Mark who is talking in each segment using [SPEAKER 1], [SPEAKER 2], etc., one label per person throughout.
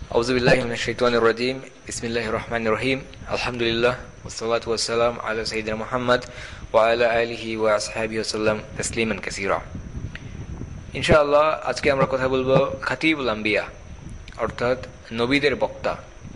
[SPEAKER 1] আউযুবিল্লাহি মিনাশ শাইতানির রাজীম। বিসমিল্লাহির রহমানির রহিম। আলহামদুলিল্লাহ ওয়াসসালাতু ওয়াসসালামু আলা সাইয়্যিদিনা মুহাম্মদ ওয়া আলা আলিহি ওয়া আসহাবিহি ওয়াসাল্লাম তাসলিমান কাসীরা। ইনশাআল্লাহ আজকে আমরা কথা বলবো খাতিবুল আম্বিয়া, অর্থাৎ নবীদের বক্তা।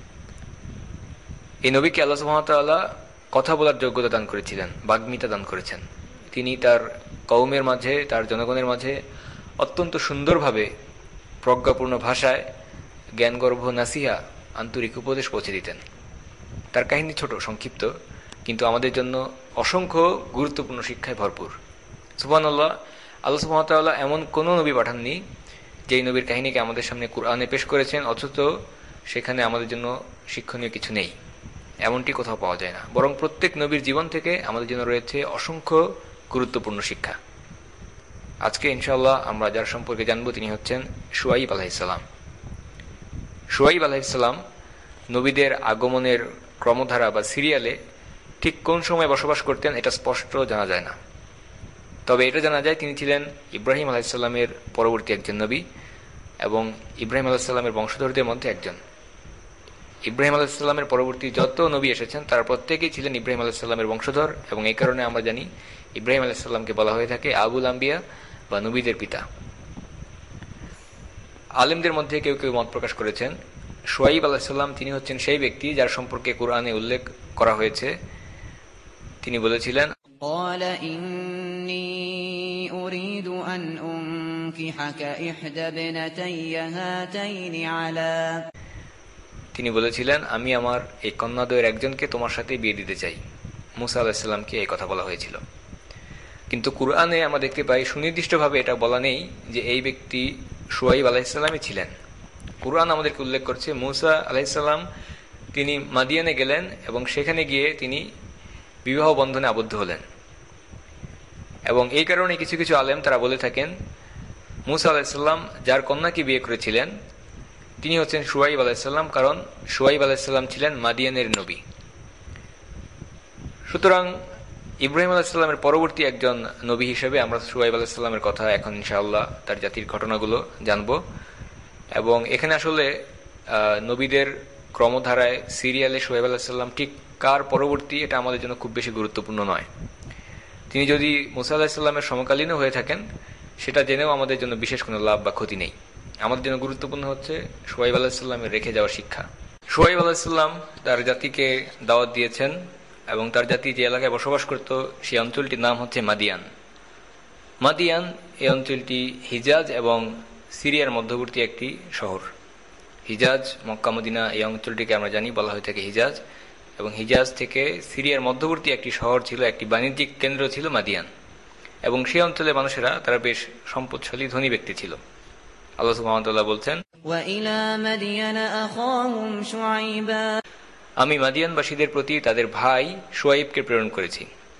[SPEAKER 1] এই নবীকে আল্লাহ সুবহানাহু ওয়া তাআলা কথা বলার যোগ্যতা দান করেছিলেন, বাগ্মিতা দান করেছেন। তিনি তার কওমের মাঝে, তার জনগণের মাঝে অত্যন্ত সুন্দরভাবে প্রজ্ঞাপূর্ণ ভাষায় জ্ঞানগর্ভ নাসিহা, আন্তরিক উপদেশ পৌঁছে দিতেন। তার কাহিনী ছোট, সংক্ষিপ্ত, কিন্তু আমাদের জন্য অসংখ্য গুরুত্বপূর্ণ শিক্ষায় ভরপুর। সুবহানাল্লাহ, আল্লাহ সুবহানাহু ওয়া তাআলা এমন কোনো নবী পাঠাননি যেই নবীর কাহিনীকে আমাদের সামনে কুরআনে পেশ করেছেন অথচ সেখানে আমাদের জন্য শিক্ষণীয় কিছু নেই। এমনটি কোথাও পাওয়া যায় না, বরং প্রত্যেক নবীর জীবন থেকে আমাদের জন্য রয়েছে অসংখ্য গুরুত্বপূর্ণ শিক্ষা। আজকে ইনশাআল্লাহ আমরা যার সম্পর্কে জানবো তিনি হচ্ছেন শুআয়ব আলাইহিস সালাম। শুআয়ব আলাইহিস সালাম নবীদের আগমনের ক্রমধারা বা সিরিয়ালে ঠিক কোন সময় বসবাস করতেন এটা স্পষ্ট জানা যায় না। তবে এটা জানা যায় তিনি ছিলেন ইব্রাহিম আলাইহিস সালামের পরবর্তী একজন নবী এবং ইব্রাহিম আলাইহিস সালামের বংশধরদের মধ্যে একজন। ইব্রাহিম আলাইহিস সালামের পরবর্তী যত নবী এসেছেন তারা প্রত্যেকেই ছিলেন ইব্রাহিম আলাইহিস সালামের বংশধর, এবং এই কারণে আমরা জানি ইব্রাহিম আলাইহিস সালামকে বলা হয়ে থাকে আবুল আম্বিয়া বা নবীদের পিতা। আলেমদের মধ্যে কেউ কেউ মত প্রকাশ করেছেন শুআয়ব আলাইহিস সালাম তিনি হচ্ছেন সেই ব্যক্তি যার সম্পর্কে কুরআনে উল্লেখ করা হয়েছে। তিনি বলেছিলেন,
[SPEAKER 2] قال إني أريد أن أنكحك إحدى ابنتي هاتين على
[SPEAKER 1] তিনি বলেছিলেন আমি আমার এই কন্যাদ্বয়ের একজনকে তোমার সাথে বিয়ে দিতে চাই। মুসা আলাইহিস সালামকে এই কথা বলা হয়েছিল, কিন্তু কুরআনে আমরা দেখতে পাই সুনির্দিষ্টভাবে এটা বলা নেই যে এই ব্যক্তি শুআয়ব আলাইহিস সালামই ছিলেন। কুরআন আমাদেরকে উল্লেখ করছে মুসা আলাইহিস সালাম তিনি মাদিয়ানে গেলেন এবং সেখানে গিয়ে তিনি বিবাহ বন্ধনে আবদ্ধ হলেন। এবং এই কারণে কিছু কিছু আলেম তারা বলে থাকেন মুসা আলাইহিস সালাম যার কন্যাকে বিয়ে করেছিলেন তিনি হচ্ছেন শুআয়ব আলাইহিস সালাম, কারণ শুআয়ব আলাইহিস সালাম ছিলেন মাদিয়ানের নবী। সুতরাং ইব্রাহিম আলাইহিস সালামের পরবর্তী একজন নবী হিসেবে আমরা শুআয়ব আলাইহিস সালামের কথা এখন ইনশাআল্লাহ তার জাতির ঘটনাগুলো জানব। এবং এখানে আসলে নবীদের ক্রমধারায় সিরিয়ালে শুআয়ব আলাইহিস সালাম ঠিক কার পরবর্তী এটা আমাদের জন্য খুব বেশি গুরুত্বপূর্ণ নয়। তিনি যদি মুসা আলাইহিস সালামের সমকালীনও হয়ে থাকেন সেটা জেনেও আমাদের জন্য বিশেষ কোনো লাভ বা ক্ষতি নেই। আমাদের জন্য গুরুত্বপূর্ণ হচ্ছে শুআয়ব আলাইহিস সালামের রেখে যাওয়া শিক্ষা। শুআয়ব আলাইহিস সালাম তার জাতিকে দাওয়াত দিয়েছেন এবং তার জাতি যে এলাকায় বসবাস করত সেই অঞ্চলটির নাম হচ্ছে মাদিয়ান। মাদিয়ান এই অঞ্চলটি হিজাজ এবং সিরিয়ার মধ্যবর্তী একটি শহর। হিজাজ, মক্কা, মদিনা এই অঞ্চলটিকে আমরা জানি বলা হয়ে থাকে হিজাজ, এবং হিজাজ থেকে সিরিয়ার মধ্যবর্তী একটি শহর ছিল, একটি বাণিজ্যিক কেন্দ্র ছিল মাদিয়ান। এবং সেই অঞ্চলের মানুষেরা তারা বেশ সম্পদশালী, ধনী ব্যক্তি ছিল। আল্লাহ সুবহানাহু ওয়া তাআলা বলছেন,
[SPEAKER 2] وإلى مدين أخاهم شعيبا
[SPEAKER 1] আমি মাদিয়ানবাসীদের প্রতি তাদের ভাই শুআয়বকে প্রেরণ করেছি।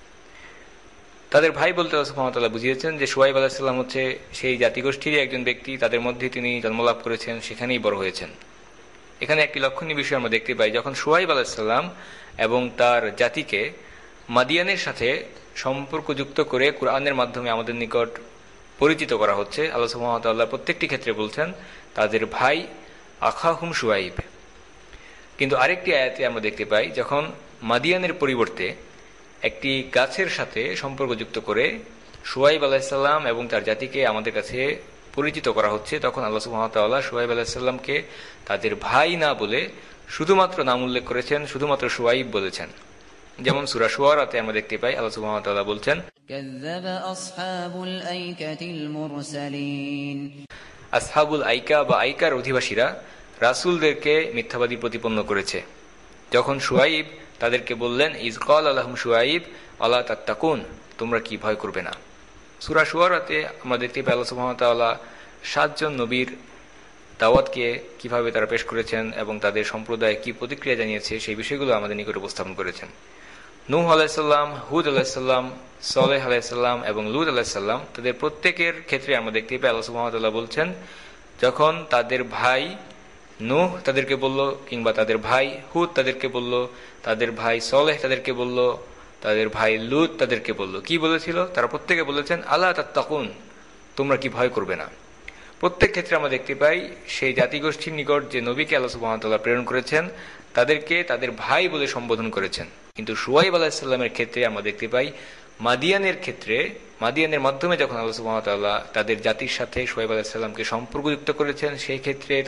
[SPEAKER 1] তাদের ভাই বলতে আল্লাহ সুবহানাহু ওয়া তাআলা বুঝিয়েছেন যে শুআয়ব আলাইহিস সালাম হচ্ছে সেই জাতিগোষ্ঠীরই একজন ব্যক্তি, তাদের মধ্যে তিনি জন্মলাভ করেছেন, সেখানেই বড় হয়েছেন। এখানে একটি লক্ষণীয় বিষয় আমরা দেখতে পাই, যখন শুআয়ব আলাইহিস সালাম এবং তার জাতিকে মাদিয়ানের সাথে সম্পর্কযুক্ত করে কুরআনের মাধ্যমে আমাদের নিকট পরিচিত করা হচ্ছে, আল্লাহ সুবহানাহু ওয়া তাআলা প্রত্যেকটি ক্ষেত্রে বলছেন তাদের ভাই আখাহুম শুআয়ব। কিন্তু আরেকটি আয়াতে আমরা দেখতে পাই যখন মাদিয়ানের পরিবর্তে একটি গাছের সাথে সম্পর্কযুক্ত করে শুআয়ব আলাইহিস সালাম এবং তার জাতিকে আমাদের কাছে পরিচিত করা হচ্ছে, তখন আল্লাহ সুবহানাহু ওয়া তাআলা শুআয়ব আলাইহিস সালামকে তাদের ভাই না বলে শুধুমাত্র নাম উল্লেখ করেছেন, শুধুমাত্র শুআয়ব বলেছেন। যেমন সূরা শুআরাতে আমরা দেখতে পাই আল্লাহ সুবহানাহু ওয়া তাআলা বলছেন,
[SPEAKER 2] كذب أصحاب الأيكة المرسلين
[SPEAKER 1] আসহাবুল আইকা বা আইকার অধিবাসীরা রাসূলদেরকে মিথ্যাবাদী প্রতিপন্ন করেছে। যখন শুআয়ব তাদেরকে বললেন, ইজ ক্বালা লাহুম শুআয়ব আলা তাত্তাকুন, তোমরা কি ভয় করবে না। সূরা শুআরাতে আমরা দেখতে পাই আল্লাহ সুবহানাহু ওয়া তাআলা 7 জন নবীর দাওয়াতকে কিভাবে তারা পেশ করেছেন এবং তাদের সম্প্রদায় কি প্রতিক্রিয়া জানিয়েছে সেই বিষয়গুলো আমাদের নিকট উপস্থাপন করেছেন। নূহ আলাইহিস সালাম, হুদ আলাইহিস সালাম, সালেহ আলাইহিস সালাম এবং লূত আলাইহিস সালাম তাদের প্রত্যেকের ক্ষেত্রে আমরা দেখতে পাই আল্লাহ সুবহানাহু ওয়া তাআলা বলছেন যখন তাদের ভাই নূহ তাদেরকে বলল, কিংবা তাদের ভাই হুদ তাদেরকে বলল, তাদের ভাই সালেহ তাদেরকে বলল, তাদের ভাই লূত তাদেরকে বলল, কি বলেছিল? তারা প্রত্যেকে বলেছেন আলা তাত্তাকুন, তোমরা কি ভয় করবে না। প্রত্যেক ক্ষেত্রে আমরা দেখতে পাই সেই জাতিগোষ্ঠীর নিকট যে নবীকে আল্লাহ সুবহানাহু ওয়া তাআলা প্রেরণ করেছেন তাদেরকে তাদের ভাই বলে সম্বোধন করেছেন। কিন্তু শুআয়ব আলাইহিস সালামের ক্ষেত্রে আমরা দেখতে পাই মাদিয়ানের ক্ষেত্রে, মাদিয়ানের মাধ্যমে যখন আল্লাহ সুবহানাহু ওয়া তাআলা তাদের জাতির সাথে শুআয়ব আলাইহিস সালামকে সম্পর্কযুক্ত করেছেন, সেই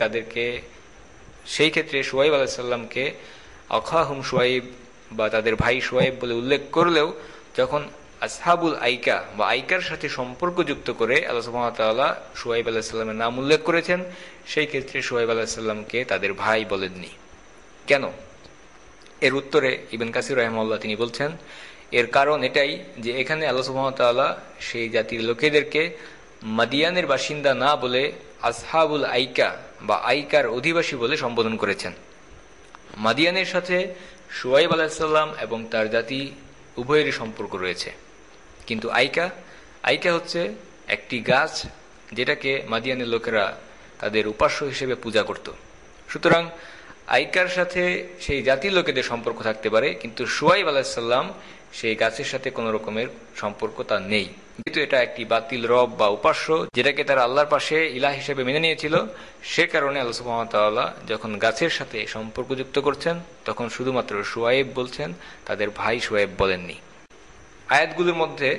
[SPEAKER 1] ক্ষেত্রে শুআয়ব আলাইহিস সালামকে আখাহুম শুআয়ব বা তাদের ভাই শুআয়ব বলে উল্লেখ করলেও যখন আসহাবুল আইকা বা আইকার সাথে সম্পর্কযুক্ত করে আল্লাহ সুবহানাহু ওয়া তাআলা শুআয়ব আলাইহিস সালামের নাম উল্লেখ করেছেন, সেই ক্ষেত্রে শুআয়ব আলাইহিস সালামকে তাদের ভাই বলেননি। কেন? এর উত্তরে ইবনে কাসির রাহিমাহুল্লাহ তিনি বলছেন, এর কারণ এটাই যে এখানে আল্লাহ সুবহানাহু ওয়া তাআলা সেই জাতির লোকেদেরকে মাদিয়ানের বাসিন্দা না বলে আসহাবুল আইকা বা আইকার অধিবাসী বলে সম্বোধন করেছেন। মাদিয়ানের সাথে শুআয়ব আলাইহিস সালাম এবং তার জাতি উভয়েরই সম্পর্ক রয়েছে, কিন্তু আইকা হচ্ছে একটি গাছ যেটাকে মাদিয়ানের লোকেরা তাদের উপাস্য হিসেবে পূজা করত। সুতরাং আইকার সাথে সেই জাতির লোকেদের সম্পর্ক থাকতে পারে, কিন্তু শুআয়ব আলাইহিস সালাম সেই গাছের সাথে কোনো রকমের সম্পর্ক তার নেই। কিন্তু এটা একটি বাতিল রব বা উপাস্য যেটাকে তারা আল্লাহর পাশে ইলাহ হিসেবে মেনে নিয়েছিল। সে কারণে আল্লাহ সুবহানাহু ওয়া তাআলা যখন গাছের সাথে সম্পর্কযুক্ত করছেন তখন শুধুমাত্র শুআয়ব বলছেন, তাদের ভাই শুআয়ব বলেননি। আয়াতগুলোর মধ্যে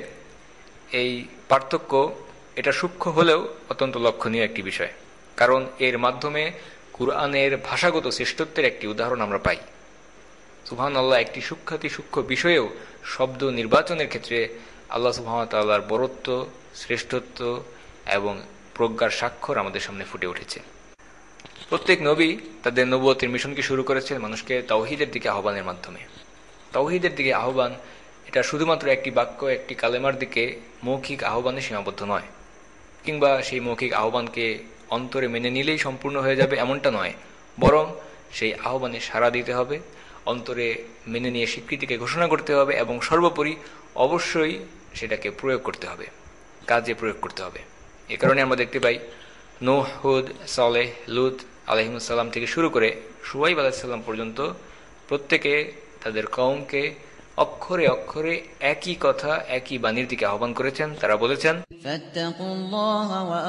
[SPEAKER 1] এই পার্থক্য এটা সূক্ষ্ম হলেও অত্যন্ত লক্ষণীয় একটি বিষয়, কারণ এর মাধ্যমে কুরআনের ভাষাগত শ্রেষ্ঠত্বের একটি উদাহরণ আমরা পাই। সুবহানাল্লাহ, একটি সূক্ষ্ম বিষয়েও শব্দ নির্বাচনের ক্ষেত্রে আল্লাহ সুবহানাহু ওয়া তাআলার বরত্ব, শ্রেষ্ঠত্ব এবং প্রজ্ঞার স্বাক্ষর আমাদের সামনে ফুটে উঠেছে। প্রত্যেক নবী তাদের নবুয়তের মিশনকে শুরু করেছেন মানুষকে তাওহীদের দিকে আহ্বানের মাধ্যমে। তাওহীদের দিকে আহ্বান এটা শুধুমাত্র একটি বাক্য, একটি কালেমার দিকে মৌখিক আহ্বানে সীমাবদ্ধ নয়, কিংবা সেই মৌখিক আহ্বানকে অন্তরে মেনে নিলেই সম্পূর্ণ হয়ে যাবে এমনটা নয়, বরং সেই আহ্বানে সাড়া দিতে হবে, অন্তরে মেনে নিয়ে স্বীকৃতিকে ঘোষণা করতে হবে এবং সর্বোপরি অবশ্যই সেটাকে প্রয়োগ করতে হবে, কাজে প্রয়োগ করতে হবে। এ কারণে আমরা দেখতে পাই নূহ, হুদ, সালেহ, লূত আলাইহিমুস সালাম থেকে শুরু করে শুআয়ব আলাইহিস সালাম পর্যন্ত প্রত্যেকে তাদের কওমকে অক্ষরে অক্ষরে একই কথা, একই বাণীর দিকে আহ্বান করেছেন। তারা বলেছেন,
[SPEAKER 2] ফাত্তাকুল্লাহ ওয়া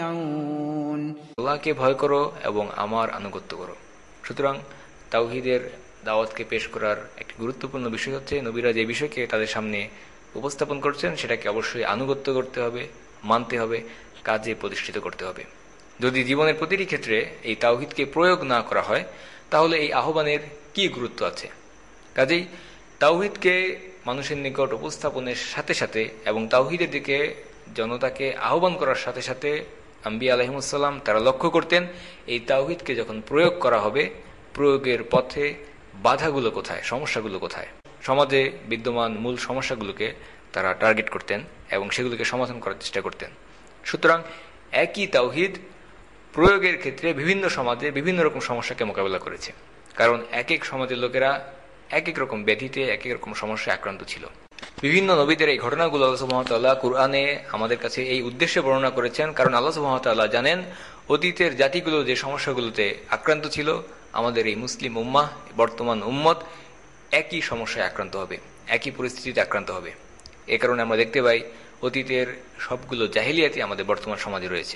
[SPEAKER 2] আতিউন,
[SPEAKER 1] আল্লাহকে ভয় করো এবং আমার আনুগত্য করো। সুতরাং তাওহীদের দাওয়াতকে পেশ করার একটি গুরুত্বপূর্ণ বিষয় হচ্ছে নবীরা যে বিষয়কে তাদের সামনে উপস্থাপন করছেন সেটাকে অবশ্যই আনুগত্য করতে হবে, মানতে হবে, কাজে প্রতিষ্ঠিত করতে হবে। যদি জীবনের প্রতিটি ক্ষেত্রে এই তাওহীদকে প্রয়োগ না করা হয় তাহলে এই আহ্বানের কি গুরুত্ব আছে? কাজেই তাওহীদকে মানুষের নিকট উপস্থাপনের সাথে সাথে এবং তাওহীদের দিকে জনতাকে আহ্বান করার সাথে সাথে আম্বিয়া আলাইহিমুস সালাম তারা লক্ষ্য করতেন এই তাওহীদকে যখন প্রয়োগ করা হবে, প্রয়োগের পথে বাধাগুলো কোথায়, সমস্যাগুলো কোথায়, সমাজে বিদ্যমান মূল সমস্যাগুলোকে তারা টার্গেট করতেন এবং সেগুলোকে সমাধান করার চেষ্টা করতেন। সুতরাং একই তাওহীদ প্রয়োগের ক্ষেত্রে বিভিন্ন সমাজে বিভিন্ন রকম সমস্যাকে মোকাবেলা করেছে, কারণ এক এক সমাজের লোকেরা এক এক রকম ব্যাধিতে, এক এক রকম সমস্যায় আক্রান্ত ছিল। বিভিন্ন নবীদের এই ঘটনাগুলো আল্লাহ সুবহানাহু ওয়া তাআলা কুরআনে আমাদের কাছে এই উদ্দেশ্যে বর্ণনা করেছেন, কারণ আল্লাহ সুবহানাহু ওয়া তাআলা জানেন অতীতের জাতিগুলো যে সমস্যাগুলোতে আক্রান্ত ছিল, আমাদের এই মুসলিম উম্মাহ, বর্তমান উম্মত একই সমস্যায় আক্রান্ত হবে, একই পরিস্থিতিতে আক্রান্ত হবে। এ কারণে আমরা দেখতে পাই অতীতের সবগুলো জাহিলিয়াতি আমাদের বর্তমান সমাজে রয়েছে।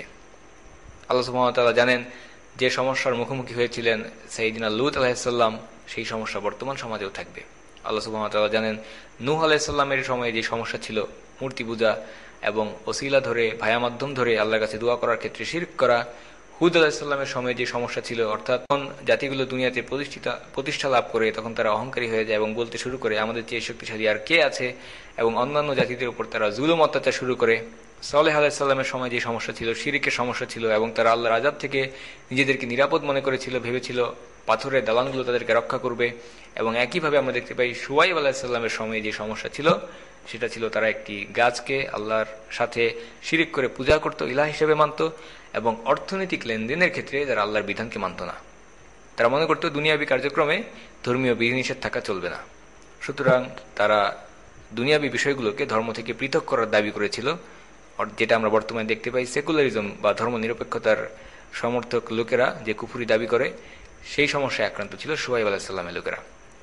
[SPEAKER 1] আল্লাহ সুবহানাহু ওয়া তাআলা জানেন যে সমস্যার মুখোমুখি হয়েছিলেন সাইয়্যিদিনা লূত আলাইহিস সালাম, সেই সমস্যা বর্তমান সমাজেও থাকবে। আল্লাহ সুবহানাহু ওয়া তাআলা জানেন নূহ আলাইহিস সালামের সময়ে যে সমস্যা ছিল মূর্তি পূজা এবং ওসিলা ধরে, ভায়া মাধ্যম ধরে আল্লাহর কাছে দোয়া করার ক্ষেত্রে শিরক করা। হুদ আলাইহিস সালামের সময়ে যে সমস্যা ছিল, অর্থাৎ যখন জাতিগুলো দুনিয়াতে প্রতিষ্ঠা লাভ করে তখন তারা অহংকারী হয়ে যায় এবং বলতে শুরু করে আমাদের চেয়ে শক্তিশালী আর কে আছে, এবং অন্যান্য জাতিদের উপর তারা জুলুম অত্যাচার শুরু করে। সালেহ আলাইহিস সালামের সময় যে সমস্যা ছিল, শিরকের সমস্যা ছিল, এবং তারা আল্লাহর আযাব থেকে নিজেদেরকে নিরাপদ মনে করেছিল, ভেবেছিল পাথরের দালানগুলো তাদেরকে রক্ষা করবে। এবং একইভাবে আমরা দেখতে পাই শুআয়ব আলাইহিস সালামের সময় যে সমস্যা ছিল সেটা ছিল তারা একটি গাছকে আল্লাহর সাথে শিরিক করে পূজা করত, ইলাহ হিসেবে মানত, এবং অর্থনৈতিক লেনদেনের ক্ষেত্রে তারা আল্লাহর বিধানকে মানত না। তারা মনে করত দুনিয়াবী কার্যক্রমে ধর্মীয় বিধিনিষেধ থাকা চলবে না। সুতরাং তারা দুনিয়াবী বিষয়গুলোকে ধর্ম থেকে পৃথক করার দাবি করেছিল, যেটা আমরা বর্তমানে দেখতে পাই সেকুলারিজম বা ধর্ম নিরপেক্ষতার সমর্থক লোকেরা যে কুফরি দাবি করে, সেই সমস্যায় আক্রান্ত ছিল শুআয়ব আলাইহিস সালামের লোকেরা।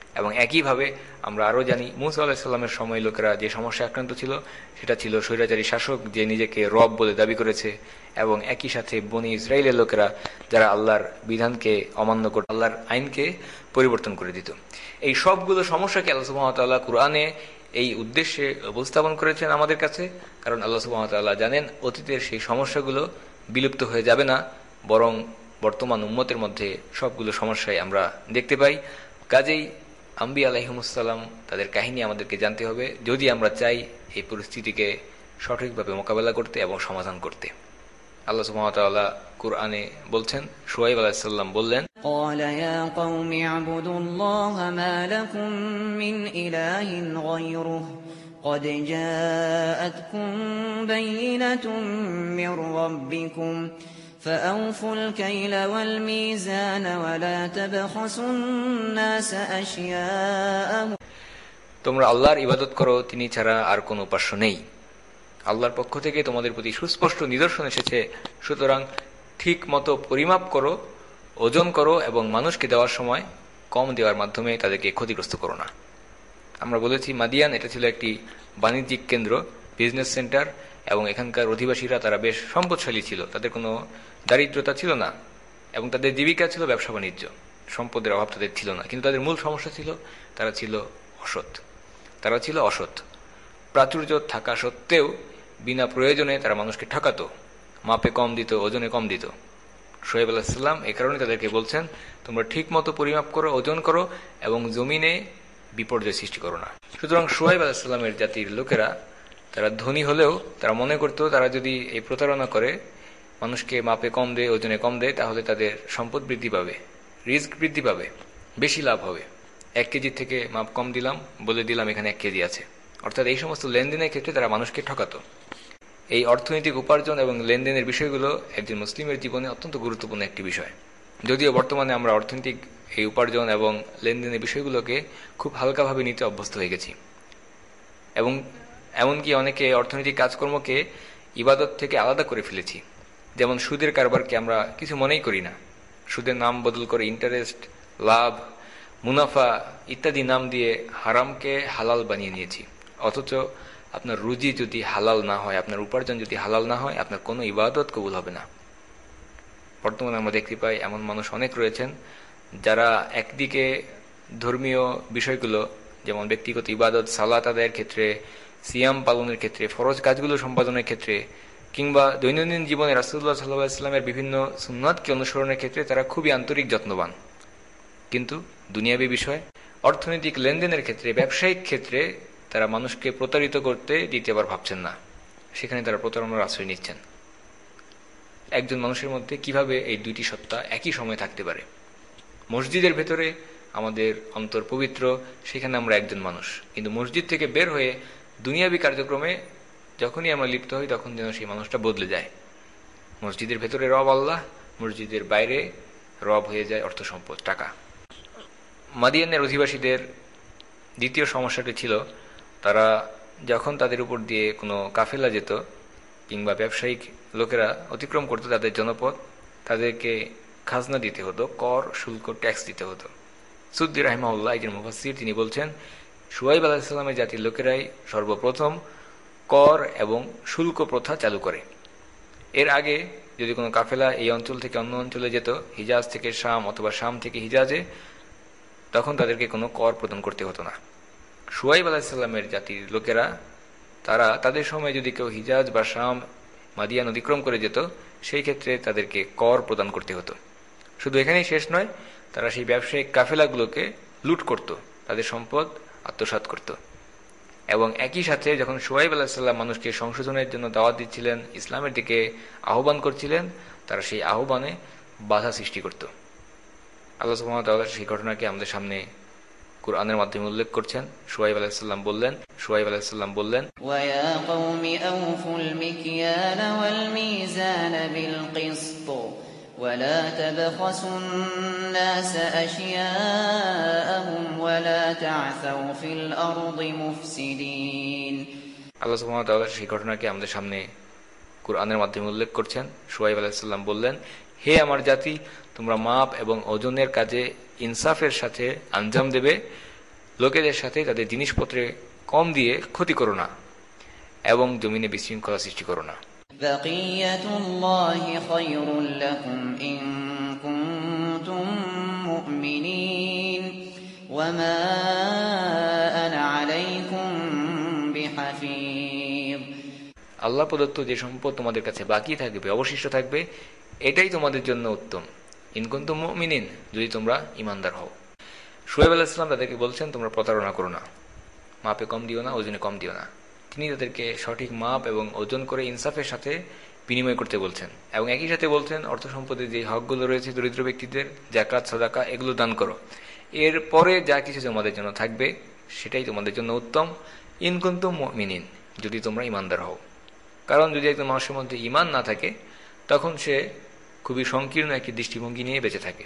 [SPEAKER 1] এবং একইভাবে আমরা আরও জানি মুসা আলাইহিস সালামের সময় লোকেরা যে সমস্যা আক্রান্ত ছিল সেটা ছিল স্বৈরাচারী শাসক যে নিজেকে রব বলে দাবি করেছে, এবং একই সাথে বনি ইসরায়েলের লোকেরা যারা আল্লাহর বিধানকে অমান্য করত, আল্লাহর আইনকে পরিবর্তন করে দিত। এই সবগুলো সমস্যাকে আল্লাহ সুবহানাহু ওয়া তাআলা কুরআনে এই উদ্দেশ্যে উপস্থাপন করেছেন আমাদের কাছে, কারণ আল্লাহ সুবহানাহু ওয়া তাআলা জানেন অতীতের সেই সমস্যাগুলো বিলুপ্ত হয়ে যাবে না, বরং বর্তমান উম্মতের মধ্যে সবগুলো সমস্যাই আমরা দেখতে পাই। কাজেই আম্বিয়া আলাইহিমুসসালাম তাদের কাহিনী আমাদেরকে জানতে হবে যদি আমরা চাই এই পরিস্থিতিকে সঠিকভাবে মোকাবেলা করতে এবং সমাধান করতে। আল্লাহ সুবহানাহু ওয়া তাআলা কুরআনে বলছেন, শুআয়ব আলাইহিস সালাম বললেন,
[SPEAKER 2] قال يا قوم اعبدوا الله ما لكم من إله غيره قد جاءتكم بينة من ربكم فأوفوا الكيل والميزان ولا تبخسوا الناس أشياءهم।
[SPEAKER 1] তোমরা আল্লাহর ইবাদত করো, তিনি ছাড়া আর কোনো উপাস্য নেই। আল্লাহর পক্ষ থেকে তোমাদের প্রতি সুস্পষ্ট নিদর্শন এসেছে, সুতরাং ঠিক মতো পরিমাপ করো, ওজন করো এবং মানুষকে দেওয়ার সময় কম দেওয়ার মাধ্যমে তাদেরকে ক্ষতিগ্রস্ত করো না। আমরা বলেছি মাদিয়ান এটা ছিল একটি বাণিজ্যিক কেন্দ্র, বিজনেস সেন্টার, এবং এখানকার অধিবাসীরা তারা বেশ সম্পদশালী ছিল, তাদের কোনো দারিদ্রতা ছিল না এবং তাদের জীবিকা ছিল ব্যবসা বাণিজ্য, সম্পদের অভাব তাদের ছিল না। কিন্তু তাদের মূল সমস্যা ছিল তারা ছিল অসৎ। প্রাচুর্য থাকা সত্ত্বেও বিনা প্রয়োজনে তারা মানুষকে ঠকাতো, মাপে কম দিত, ওজনে কম দিত। শুআয়ব আলাইহিস সালাম এই কারণে তাদেরকে বলছেন, তোমরা ঠিক মতো পরিমাপ করো, ওজন করো এবং জমিনে বিপর্যয় সৃষ্টি করো না। সুতরাং শুআয়ব আলাইহিস সালামের জাতির লোকেরা তারা ধনী হলেও তারা মনে করতো তারা যদি এই প্রতারণা করে, মানুষকে মাপে কম দেয়, ওজনে কম দেয়, তাহলে তাদের সম্পদ বৃদ্ধি পাবে, রিস্ক বৃদ্ধি পাবে, বেশি লাভ হবে। 1 কেজি থেকে মাপ কম দিলাম, বলে দিলাম এখানে 1 কেজি আছে। অর্থাৎ এই সমস্ত লেনদেনের ক্ষেত্রে তারা মানুষকে ঠকাতো। এই অর্থনৈতিক উপার্জন এবং লেনদেনের বিষয়গুলো একজন মুসলিমের জীবনে অত্যন্ত গুরুত্বপূর্ণ একটি বিষয়। যদিও বর্তমানে আমরা অর্থনৈতিক এই উপার্জন এবং লেনদেনের বিষয়গুলোকে খুব হালকাভাবে নিতে অভ্যস্ত হয়ে গেছি, এবং এমনকি অনেকে অর্থনৈতিক কাজকর্মকে ইবাদত থেকে আলাদা করে ফেলেছি। যেমন সুদের কারবারকে আমরা কিছু মনেই করি না, সুদের নাম বদল করে ইন্টারেস্ট, লাভ, মুনাফা ইত্যাদি নাম দিয়ে হারামকে হালাল বানিয়ে নিয়েছি। অথচ আপনার রুজি যদি হালাল না হয়, আপনার উপার্জন যদি হালাল না হয়, আপনার কোনো ইবাদত কবুল হবে না। বর্তমানে আমরা দেখতে পাই এমন মানুষ অনেক রয়েছেন যারা একদিকে ধর্মীয় বিষয়গুলো যেমন ব্যক্তিগত ইবাদত, সালাত আদায়ের ক্ষেত্রে, সিয়াম পালনের ক্ষেত্রে, ফরজ কাজগুলো সম্পাদনের ক্ষেত্রে, কিংবা দৈনন্দিন জীবনে রাসূলুল্লাহ সাল্লাল্লাহু আলাইহি ওয়াসাল্লামের বিভিন্ন সুন্নাতকে অনুসরণের ক্ষেত্রে তারা খুবই আন্তরিক, যত্নবান। কিন্তু দুনিয়াবী বিষয়, অর্থনৈতিক লেনদেনের ক্ষেত্রে, ব্যবসায়িক ক্ষেত্রে তারা মানুষকে প্রতারিত করতে দ্বিতীয়বার ভাবছেন না, সেখানে তারা প্রতারণার আশ্রয় নিচ্ছেন। একজন মানুষের মধ্যে কিভাবে এই দুইটি সত্তা একই সময় থাকতে পারে? মসজিদের ভেতরে আমাদের অন্তর পবিত্র, সেখানে আমরা একজন মানুষ, কিন্তু মসজিদ থেকে বের হয়ে দুনিয়াবী কার্যক্রমে যখনই আমরা লিপ্ত হই তখন যেন সেই মানুষটা বদলে যায়। মসজিদের ভেতরে রব আল্লাহ, মসজিদের বাইরে রব হয়ে যায় অর্থ সম্পদ, টাকা। মাদিয়ানের অধিবাসীদের দ্বিতীয় সমস্যাটি ছিল, তারা যখন তাদের উপর দিয়ে কোনো কাফেলা যেত কিংবা ব্যবসায়িক লোকেরা অতিক্রম করতো তাদের জনপদ, তাদেরকে খাজনা দিতে হতো, কর, শুল্ক, ট্যাক্স দিতে হতো। সুদ্দি রাহিমাহুল্লাহ একজন মুফাসসির, তিনি বলছেন শুআয়ব আলাইহিস সালামের জাতির লোকেরাই সর্বপ্রথম কর এবং শুল্ক প্রথা চালু করে। এর আগে যদি কোনো কাফেলা এই অঞ্চল থেকে অন্য অঞ্চলে যেত, হিজাজ থেকে শাম অথবা শাম থেকে হিজাজে, তখন তাদেরকে কোনো কর প্রদান করতে হতো না। শুআয়ব আলাইহিস সালামের জাতির লোকেরা তারা তাদের সময় যদি কেউ হিজাজ বা শাম, মাদিয়ান অতিক্রম করে যেত, সেই ক্ষেত্রে তাদেরকে কর প্রদান করতে হতো। শুধু এখানেই শেষ নয়, তারা সেই ব্যবসায়িক কাফেলাগুলোকে লুট করত, তাদের সম্পদ আত্মসাৎ করত। এবং একই সাথে যখন শুআয়ব আলাইহিস সালাম মানুষকে সংশোধনের জন্য দাওয়াত দিচ্ছিলেন, ইসলামের দিকে আহ্বান করছিলেন, তারা সেই আহ্বানে বাধা সৃষ্টি করত। আল্লাহ সুবহানাহু ওয়া তাআলা সেই ঘটনাকে আমাদের সামনে কুরআনের মাধ্যমে উল্লেখ করছেন। শুআয়ব আলাইহিস সালাম বললেন,
[SPEAKER 2] ওয়া কওমি আউফুল মিকয়াল ওয়াল মিজান বিল কিসত ওয়া লা তাবখাসুন নাস আশিয়াআহুম ওয়া লা তা'সাউ ফিল আরদি মুফসিদিন।
[SPEAKER 1] আল্লাহ সুবহানাহু ওয়া তাআলা সেই ঘটনাকে আমাদের সামনে কুরআনের মাধ্যমে উল্লেখ করছেন। শুআয়ব আলাইহিস সালাম বললেন, হে আমার জাতি, তোমরা মাপ এবং ওজনের কাজে ইনসাফের সাথে আঞ্জাম দেবে, লোকেদের সাথে তাদের জিনিসপত্রে কম দিয়ে ক্ষতি করো না এবং জমিনে বিশৃঙ্খলা সৃষ্টি করো না।
[SPEAKER 2] بقية الله خير لكم إن كنتم مؤمنين وما أنا عليكم بحفيظ।
[SPEAKER 1] আল্লাহ প্রদত্ত যে সম্পদ তোমাদের কাছে বাকি থাকবে, অবশিষ্ট থাকবে, এটাই তোমাদের জন্য উত্তম। ইন কুনতুম মুমিনিন, যদি তোমরা ঈমানদার হও। শুআয়ব আলাইহিস সালাম তাদেরকে বলছেন, তোমরা প্রতারণা করো না, মাপে কম দিও না, ওজনে কম দিও না। তিনি তাদেরকে সঠিক মাপ এবং ওজন করে ইনসাফের সাথে বিনিময় করতে বলছেন এবং একই সাথে বলছেন অর্থ সম্পদের যে হকগুলো রয়েছে দরিদ্র ব্যক্তিদের, যাকাত সাদাকা এগুলো দান করো। এর পরে যা কিছু তোমাদের জন্য থাকবে সেটাই তোমাদের জন্য উত্তম। ইন কুনতুম মুমিনিন, যদি তোমরা ঈমানদার হও। কারণ যদি একজন মানুষের মধ্যে ঈমান না থাকে তখন সে খুবই সংকীর্ণ একটি দৃষ্টিভঙ্গি নিয়ে বেঁচে থাকে।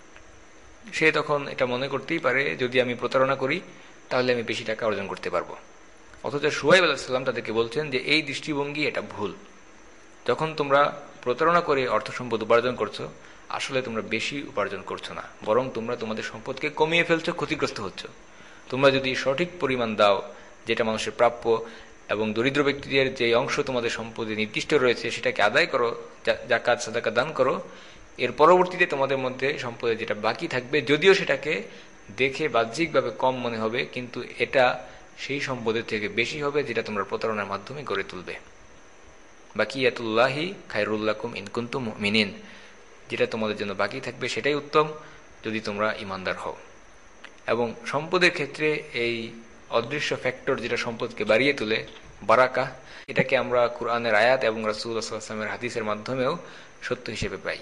[SPEAKER 1] সে তখন এটা মনে করতেই পারে, যদি আমি প্রতারণা করি তাহলে আমি বেশি টাকা অর্জন করতে পারবো। অথচ শুআয়ব আলাইহিস সালাম তাদেরকে বলছেন যে এই দৃষ্টিভঙ্গি এটা ভুল। যখন তোমরা প্রতারণা করে অর্থ সম্পদ উপার্জন করছো, আসলে তোমরা বেশি উপার্জন করছো না, বরং তোমরা তোমাদের সম্পদকে কমিয়ে ফেলছো, ক্ষতিগ্রস্ত হচ্ছ। তোমরা যদি সঠিক পরিমাণ দাও, যেটা মানুষের প্রাপ্য, এবং দরিদ্র ব্যক্তিদের যে অংশ তোমাদের সম্পদে নির্দিষ্ট রয়েছে সেটাকে আদায় করো, যাকাত সাদাকা দান করো, এর পরবর্তীতে তোমাদের মধ্যে সম্পদে যেটা বাকি থাকবে, যদিও সেটাকে দেখে বাহ্যিকভাবে কম মনে হবে, কিন্তু এটা সেই সম্পদের থেকে বেশি হবে যেটা তোমরা প্রতারণার মাধ্যমে গড়ে তুলবে। বাকিয়াতুল্লাহি খায়রুল লাকুম ইন কুনতুম মুমিনিন, যেটা তোমাদের জন্য বাকি থাকবে সেটাই উত্তম যদি তোমরা ঈমানদার হও। এবং সম্পদের ক্ষেত্রে এই অদৃশ্য ফ্যাক্টর যেটা সম্পদকে বাড়িয়ে তোলে, বারাকা, এটাকে আমরা কুরআনের আয়াত এবং রাসূলুল্লাহ সাল্লাল্লাহু আলাইহি ওয়াসাল্লামের হাদিসের মাধ্যমেও সত্য হিসেবে পাই।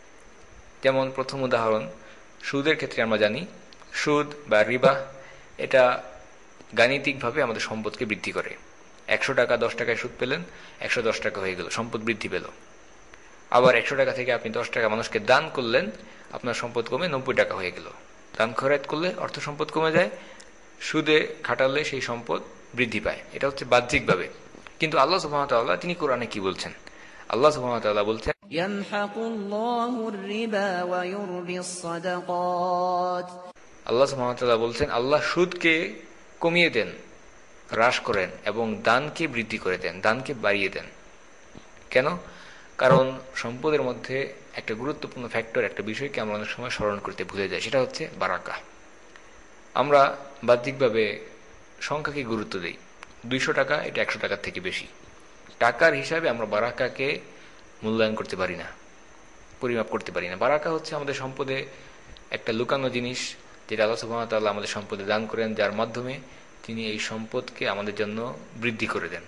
[SPEAKER 1] যেমন প্রথম উদাহরণ, সুদের ক্ষেত্রে আমরা জানি সুদ বা রিবা এটা গাণিতিকভাবে আমাদের সম্পদকে বৃদ্ধি করে। 100 টাকা 10 টাকায় সুদ পেলেন, 110 টাকা হয়ে গেল, সম্পদ বৃদ্ধি পেল। আবার 100 টাকা থেকে আপনি 10 টাকা মানুষকে দান করলেন, আপনার সম্পদ কমে 90 টাকা হয়ে গেল। দান খয়রাত করলে অর্থ সম্পদ কমে যায়, সুদে খাটালে সেই সম্পদ বৃদ্ধি পায়। এটা হচ্ছে বাহ্যিকভাবে। কিন্তু আল্লাহ সুবহানাহু ওয়া তাআলা তিনি কোরআনে কি বলছেন? আল্লাহ সুবহানাহু ওয়া তাআলা বলছেন,
[SPEAKER 2] ইয়ামহাকুল্লাহু আর-রিবা ওয়া ইউরবিস সাদাকাত।
[SPEAKER 1] আল্লাহ সুবহানাহু ওয়া তাআলা বলছেন, আল্লাহ সুদকে কমিয়ে দেন, হ্রাস করেন এবং দানকে বৃদ্ধি করে দেন, দানকে বাড়িয়ে দেন। কেন? কারণ সম্পদের মধ্যে একটা গুরুত্বপূর্ণ ফ্যাক্টর, একটা বিষয়কে আমরা অনেক সময় স্মরণ করতে ভুলে যাই, সেটা হচ্ছে বারাকা। আমরা বাহ্যিকভাবে সংখ্যাকে গুরুত্ব দিই, 200 টাকা এটা 100 টাকার থেকে বেশি। টাকার হিসাবে আমরা বারাকাকে মূল্যায়ন করতে পারি না, পরিমাপ করতে পারি না। বারাকা হচ্ছে আমাদের সম্পদে একটা লুকানো জিনিস, যেটা আল্লাহ সুবহানাহু ওয়া তাআলা আমাদের সম্পদে দান করেন, যার মাধ্যমে তিনি এই সম্পদকে আমাদের জন্য বৃদ্ধি করে দেন।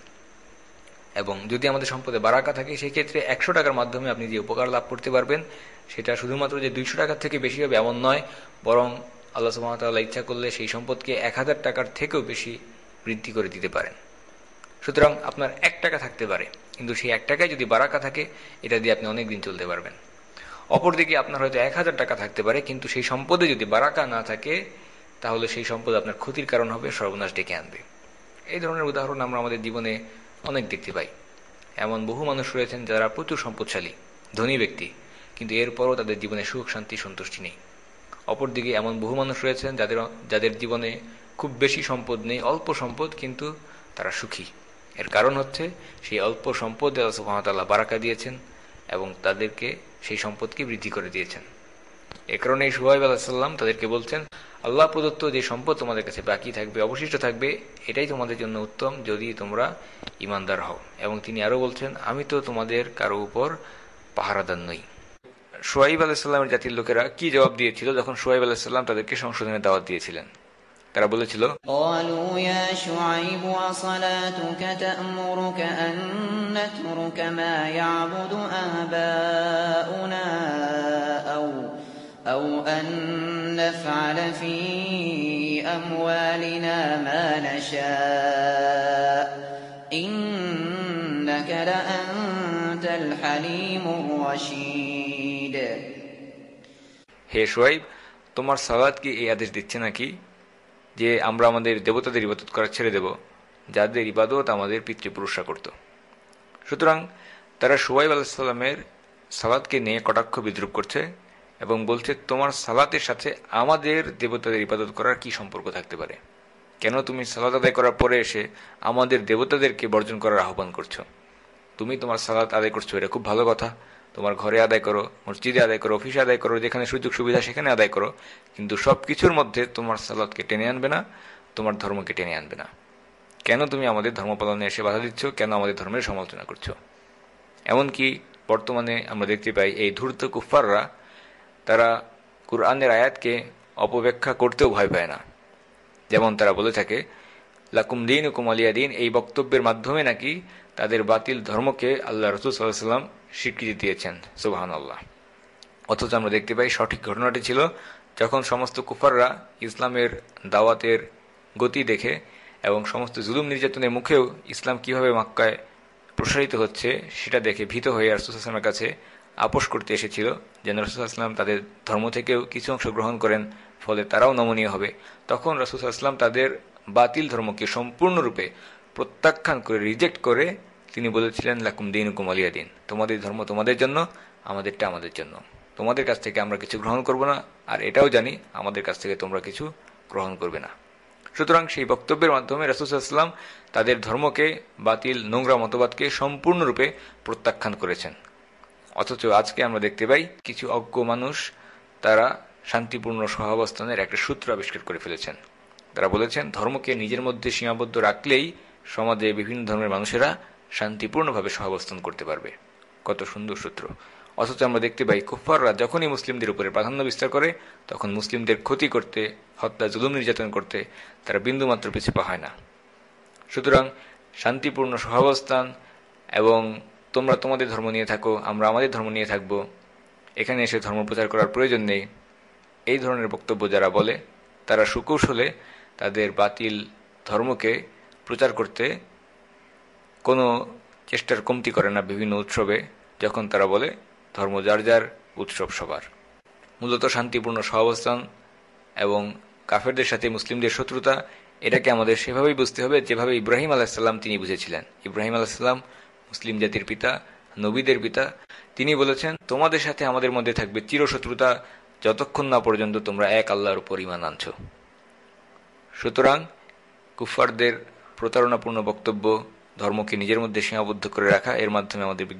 [SPEAKER 1] এবং যদি আমাদের সম্পদে বারাকা থাকে, সেই ক্ষেত্রে 100 টাকার মাধ্যমে আপনি যে উপকার লাভ করতে পারবেন সেটা শুধুমাত্র যে 200 টাকার থেকে বেশি হবে এমন নয়, বরং আল্লাহ সুবহানাহু ওয়া তাআলা ইচ্ছা করলে সেই সম্পদকে 1000 টাকার থেকেও বেশি বৃদ্ধি করে দিতে পারেন। সুতরাং আপনার 1 টাকা থাকতে পারে, কিন্তু সেই 1 টাকায় যদি বারাকা থাকে, এটা দিয়ে আপনি অনেক দিন চলতে পারবেন। অপরদিকে আপনার হয়তো 1000 টাকা থাকতে পারে, কিন্তু সেই সম্পদে যদি বারাকা না থাকে, তাহলে সেই সম্পদ আপনার ক্ষতির কারণ হবে, সর্বনাশ ডেকে আনবে। এই ধরনের উদাহরণ আমরা আমাদের জীবনে অনেক দেখতে পাই। এমন বহু মানুষ রয়েছেন যারা প্রচুর সম্পদশালী, ধনী ব্যক্তি, কিন্তু এরপরও তাদের জীবনে সুখ শান্তি সন্তুষ্টি নেই। অপরদিকে এমন বহু মানুষ রয়েছেন যাদের জীবনে খুব বেশি সম্পদ নেই, অল্প সম্পদ, কিন্তু তারা সুখী। এর কারণ হচ্ছে সেই অল্প সম্পদে আল্লাহ সুবহানাহু ওয়া তাআলা বারাকা দিয়েছেন এবং তাদেরকে সেই সম্পদকে বৃদ্ধি করে দিয়েছেন। এ কারণে শুআয়ব আলাইহিস সালাম তাদেরকে বলছেন, আল্লাহ প্রদত্ত যে সম্পদ তোমাদের কাছে বাকি থাকবে, অবশিষ্ট থাকবে, এটাই তোমাদের জন্য উত্তম যদি তোমরা ঈমানদার হও। এবং তিনি আরো বলছেন, আমি তো তোমাদের কারো উপর পাহারাদার নই। শুআয়ব আলাইহিস সালামের জাতির লোকেরা কি জবাব দিয়েছিল যখন শুআয়ব আলাইহিস সালাম তাদেরকে সংশোধনের দাওয়াত দিয়েছিলেন? তারা বলেছিল,
[SPEAKER 2] قالوا يا شعيب أصلاتك تأمرك أن نترك ما يعبد آباؤنا أو أن نفعل في أموالنا ما نشاء إنك لأنت الحليم الرشيد।
[SPEAKER 1] হে শুআয়ব, তোমার সালাত কি এই আদেশ দিচ্ছে নাকি যে আমরা আমাদের দেবতাদের ইবাদত করা ছেড়ে দেব, যাদের ইবাদত আমাদের পিতৃপুরুষরা করত? সুতরাং তারা শুআয়ব আলাইহিস সালামের সালাতকে নিয়ে কটাক্ষ বিদ্রুপ করছে এবং বলছে, তোমার সালাতের সাথে আমাদের দেবতাদের ইবাদত করার কি সম্পর্ক থাকতে পারে? কেন তুমি সালাত আদায় করার পরে এসে আমাদের দেবতাদেরকে বর্জন করার আহ্বান করছো? তুমি তোমার সালাত আদায় করছো, এটা খুব ভালো কথা, তোমার ঘরে আদায় করো, মসজিদে আদায় করো, অফিসে আদায় করো, যেখানে সুযোগ সুবিধা সেখানে আদায় করো, কিন্তু সবকিছুর মধ্যে তোমার সালাতকে টেনে আনবে না, তোমার ধর্মকে টেনে আনবে না। কেন তুমি আমাদের ধর্ম পালনে এসে বাধা দিচ্ছ? কেন আমাদের ধর্মের সমালোচনা করছো? এমনকি বর্তমানে আমরা দেখতে পাই এই ধূর্ত কুফফাররা, তারা কুরআনের আয়াতকে অপব্যাখ্যা করতেও ভয় পায় না। যেমন তারা বলে থাকে লাকুম দীনুকুম ওয়ালিয়া দীন, এই বক্তব্যের মাধ্যমে নাকি তাদের বাতিল ধর্মকে আল্লাহ রাসূল সাল্লাল্লাহু আলাইহি ওয়াসাল্লাম স্বীকৃতি দিয়েছেন। সুবহানাল্লাহ। অথচ আমরা দেখতে পাই সঠিক ঘটনাটি ছিল যখন সমস্ত কুফাররা ইসলামের দাওয়াতের গতি দেখে এবং সমস্ত জুলুম নির্যাতনের মুখেও ইসলাম কিভাবে মক্কায় প্রসারিত হচ্ছে সেটা দেখে ভীত হয়ে রাসূল সাল্লাল্লাহু আলাইহি ওয়াসাল্লামের কাছে আপোষ করতে এসেছিল, যেন রাসূল সাল্লাল্লাহু আলাইহি ওয়াসাল্লাম তাদের ধর্ম থেকেও কিছু অংশ গ্রহণ করেন, ফলে তারাও নমনীয় হবে। তখন রাসূল সাল্লাল্লাহু আলাইহি ওয়াসাল্লাম তাদের বাতিল ধর্মকে সম্পূর্ণরূপে প্রত্যাখ্যান করে, রিজেক্ট করে তিনি বলেছিলেন লাকুম দীনুকুম ওয়ালিয়া দীন, তোমাদের ধর্ম তোমাদের জন্য, আমাদেরটা আমাদের জন্য। তোমাদের কাছ থেকে আমরা কিছু গ্রহণ করব না, আর এটাও জানি আমাদের কাছ থেকে তোমরা কিছু গ্রহণ করবে না। সুতরাং সেই বক্তব্যের মাধ্যমে রাসূল সাল্লাল্লাহু আলাইহি ওয়াসাল্লাম তাদের ধর্মকে, বাতিল নোংরা মতবাদকে সম্পূর্ণরূপে প্রত্যাখ্যান করেছেন। অথচ আজকে আমরা দেখতে পাই কিছু অজ্ঞ মানুষ তারা শান্তিপূর্ণ সহাবস্থানের একটা সূত্র আবিষ্কার করে ফেলেছেন। তারা বলেছেন ধর্মকে নিজের মধ্যে সীমাবদ্ধ রাখলেই সমাজে বিভিন্ন ধর্মের মানুষেরা শান্তিপূর্ণভাবে সহাবস্থান করতে পারবে। কত সুন্দর সূত্র! অথচ আমরা দেখতে পাই কুফফাররা যখনই মুসলিমদের উপরে প্রাধান্য বিস্তার করে, তখন মুসলিমদের ক্ষতি করতে, হত্যা, জুলুম নির্যাতন করতে তারা বিন্দুমাত্র পিছু পা হয় না। সুতরাং শান্তিপূর্ণ সহাবস্থান এবং তোমরা তোমাদের ধর্ম নিয়ে থাকো, আমরা আমাদের ধর্ম নিয়ে থাকব, এখানে এসে ধর্ম প্রচার করার প্রয়োজন নেই, এই ধরনের বক্তব্য যারা বলে তারা সুকৌশলে তাদের বাতিল ধর্মকে প্রচার করতে কোনো চেষ্টার কমতি করে না বিভিন্ন উৎসবে, যখন তারা বলে ধর্ম যার যার, উৎসব সবার। মূলত শান্তিপূর্ণ সহাবস্থান এবং কাফেরদের সাথে মুসলিমদের শত্রুতা, এটাকে আমাদের সেভাবেই বুঝতে হবে যেভাবে ইব্রাহিম আলাইহিসসালাম তিনি বুঝেছিলেন। ইব্রাহিম আলাইহিসসালাম মুসলিম জাতির পিতা, নবীদের পিতা। তিনি বলেছেন তোমাদের সাথে আমাদের মধ্যে থাকবে চিরশত্রুতা যতক্ষণ না পর্যন্ত তোমরা এক আল্লাহর উপর ঈমান আনছো। সুতরাং কুফফারদের প্রতারণাপূর্ণ বক্তব্য, ধর্মকে নিজের মধ্যে সীমাবদ্ধ করে রাখা, এর মাধ্যমে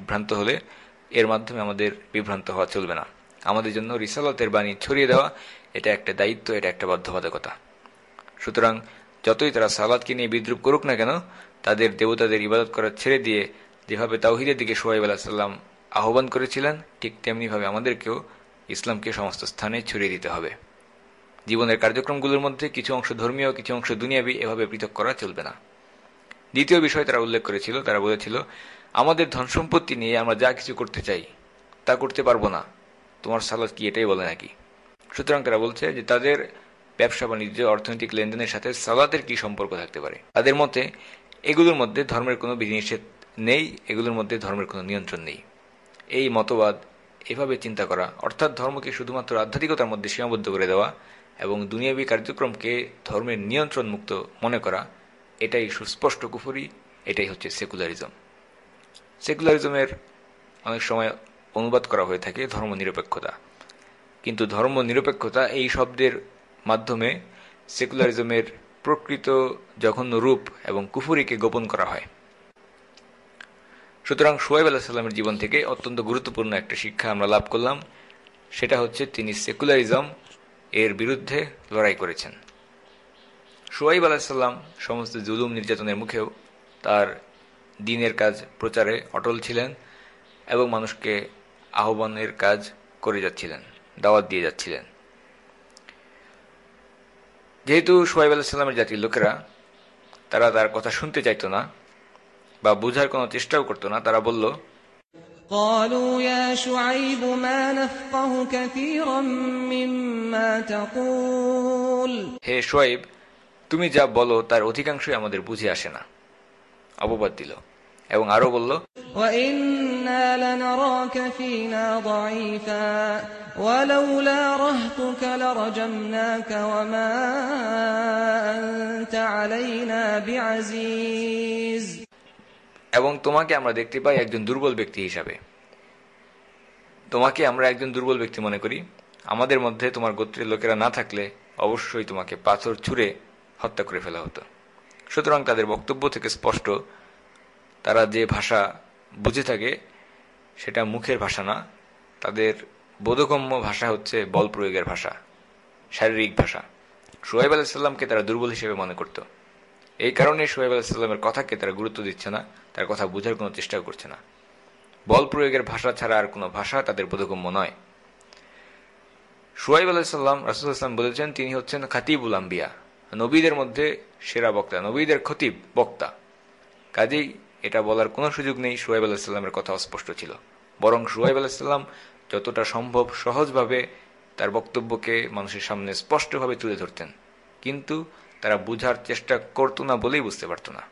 [SPEAKER 1] আমাদের বিভ্রান্ত হওয়া চলবে না। আমাদের জন্য রিসালাতের বাণী ছড়িয়ে দেওয়া এটা একটা দায়িত্ব, এটা একটা বাধ্যবাধকতা। সুতরাং যতই তারা সালাতকে নিয়ে বিদ্রূপ করুক না কেন, তাদের দেবতাদের ইবাদত করা ছেড়ে দিয়ে যেভাবে তাওহীদের দিকে শুআয়ব আলাইহিস সালাম আহ্বান করেছিলেন, ঠিক তেমনিভাবে আমাদেরকেও ইসলামকে সমস্ত স্থানে ছড়িয়ে দিতে হবে। জীবনের কার্যক্রমগুলোর মধ্যে কিছু অংশ ধর্মীয়, কিছু অংশ দুনিয়াবী, এভাবে পৃথক করা চলবে না। দ্বিতীয় বিষয় তারা উল্লেখ করেছিল, তারা বলেছিল আমাদের ধন সম্পত্তি নিয়ে আমরা যা কিছু করতে চাই তা করতে পারবো না, তোমার সালাত কি এটাই বলে নাকি? সুতরাং তারা বলছে যে তাদের ব্যবসা বাণিজ্য, অর্থনৈতিক লেনদেনের সাথে সালাতের কি সম্পর্ক থাকতে পারে। তাদের মতে এগুলোর মধ্যে ধর্মের কোনো বিধিনিষেধ নেই, এগুলোর মধ্যে ধর্মের কোনো নিয়ন্ত্রণ নেই। এই মতবাদ, এভাবে চিন্তা করা, অর্থাৎ ধর্মকে শুধুমাত্র আধ্যাত্মিকতার মধ্যে সীমাবদ্ধ করে দেওয়া এবং দুনিয়াবী কার্যক্রমকে ধর্মের নিয়ন্ত্রণ মুক্ত মনে করা, এটাই সুস্পষ্ট কুফরি, এটাই হচ্ছে সেকুলারিজম। সেকুলারিজমের অনেক সময় অনুবাদ করা হয়ে থাকে ধর্মনিরপেক্ষতা, কিন্তু ধর্মনিরপেক্ষতা এই শব্দের মাধ্যমে সেকুলারিজমের প্রকৃত জঘন্য রূপ এবং কুফরিকে গোপন করা হয়। সুতরাং শুআয়ব আলাইহিস সালামের জীবন থেকে অত্যন্ত গুরুত্বপূর্ণ একটা শিক্ষা আমরা লাভ করলাম, সেটা হচ্ছে তিনি সেকুলারিজম এর বিরুদ্ধে লড়াই করেছেন। শুআয়ব আলাইহিস সালাম সমস্ত জুলুম নির্যাতনের মুখেও তার দ্বীনের কাজ প্রচারে অটল ছিলেন এবং মানুষকে আহ্বানের কাজ করে যাচ্ছিলেন, দাওয়াত দিয়ে যাচ্ছিলেন। যেহেতু শুআয়ব আলাইহিস সালামের জাতির লোকেরা তারা তার কথা শুনতে চাইতো না বা বোঝার কোনো চেষ্টাও করতো না, তারা বলল
[SPEAKER 2] قالوا يا شعيب ما نفقه كثيرا مما تقول
[SPEAKER 1] হে শুআয়ব, তুমি যা বলো তার অধিকাংশই আমাদের বুঝে আসে না। অপবাদ দিল এবং আরো বলল
[SPEAKER 2] وإنا لنراك فينا ضعيفا ولولا رهطك لرجمناك وما أنت علينا بعزيز
[SPEAKER 1] এবং তোমাকে আমরা দেখতে পাই একজন দুর্বল ব্যক্তি হিসাবে। তোমাকে আমরা একজন দুর্বল ব্যক্তি মনে করি। আমাদের মধ্যে তোমার গোত্রের লোকেরা না থাকলে অবশ্যই তোমাকে পাথর ছুঁড়ে হত্যা করে ফেলা হতো। সুতরাং তাদের বক্তব্য থেকে স্পষ্ট, তারা যে ভাষা বুঝে থাকে সেটা মুখের ভাষা না, তাদের বোধগম্য ভাষা হচ্ছে বল প্রয়োগের ভাষা, শারীরিক ভাষা। শুআয়ব আলাইহিসসালামকে তারা দুর্বল হিসেবে মনে করত। এই কারণে শুআয়ব আলাইহিসসালামের কথাকে তারা গুরুত্ব দিচ্ছে না, তার কথা বোঝার কোনো চেষ্টাও করছে না। বল প্রয়োগের ভাষা ছাড়া আর কোনো ভাষা তাদের বোধগম্য নয়। শুআয়ব আলাইহিসসালাম, রাসূলুল্লাহ সাল্লাল্লাহু আলাইহি ওয়াসাল্লাম বলেছেন, তিনি হচ্ছেন খাতিবুল আম্বিয়া, নবীদের মধ্যে সেরা বক্তা, নবীদের খতিব, বক্তা। কাজেই এটা বলার কোনো সুযোগ নেই শুআয়ব আলাইহিসসালামের কথা অস্পষ্ট ছিল। বরং শুআয়ব আলাইহিসসালাম যতটা সম্ভব সহজভাবে তার বক্তব্যকে মানুষের সামনে স্পষ্টভাবে তুলে ধরতেন, কিন্তু তারা বুঝার চেষ্টা করত না বলেই বুঝতে পারত না।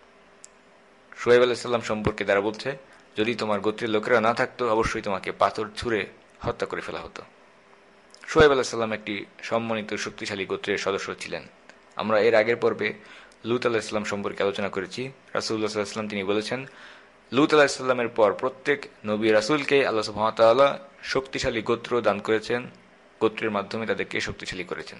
[SPEAKER 1] শুআয়ব আলাইহিসসালাম সম্পর্কে তারা বলছে, যদি তোমার গোত্রের লোকেরা না থাকতো অবশ্যই তোমাকে পাথর ছুঁড়ে হত্যা করে ফেলা হতো। শুআয়ব আলাইহিসসালাম একটি সম্মানিত শক্তিশালী গোত্রের সদস্য ছিলেন। আমরা এর আগের পর্বে লূত আলাইহিসসালাম সম্পর্কে আলোচনা করেছি। রাসূলুল্লাহ সাল্লাল্লাহু আলাইহি ওয়াসাল্লাম তিনি বলেছেন, লূত আলাইহিসসালামের পর প্রত্যেক নবী রাসূলকে আল্লাহ সুবহানাহু ওয়া তাআলা শক্তিশালী গোত্র দান করেছেন, গোত্রের মাধ্যমে তাদেরকে শক্তিশালী করেছেন।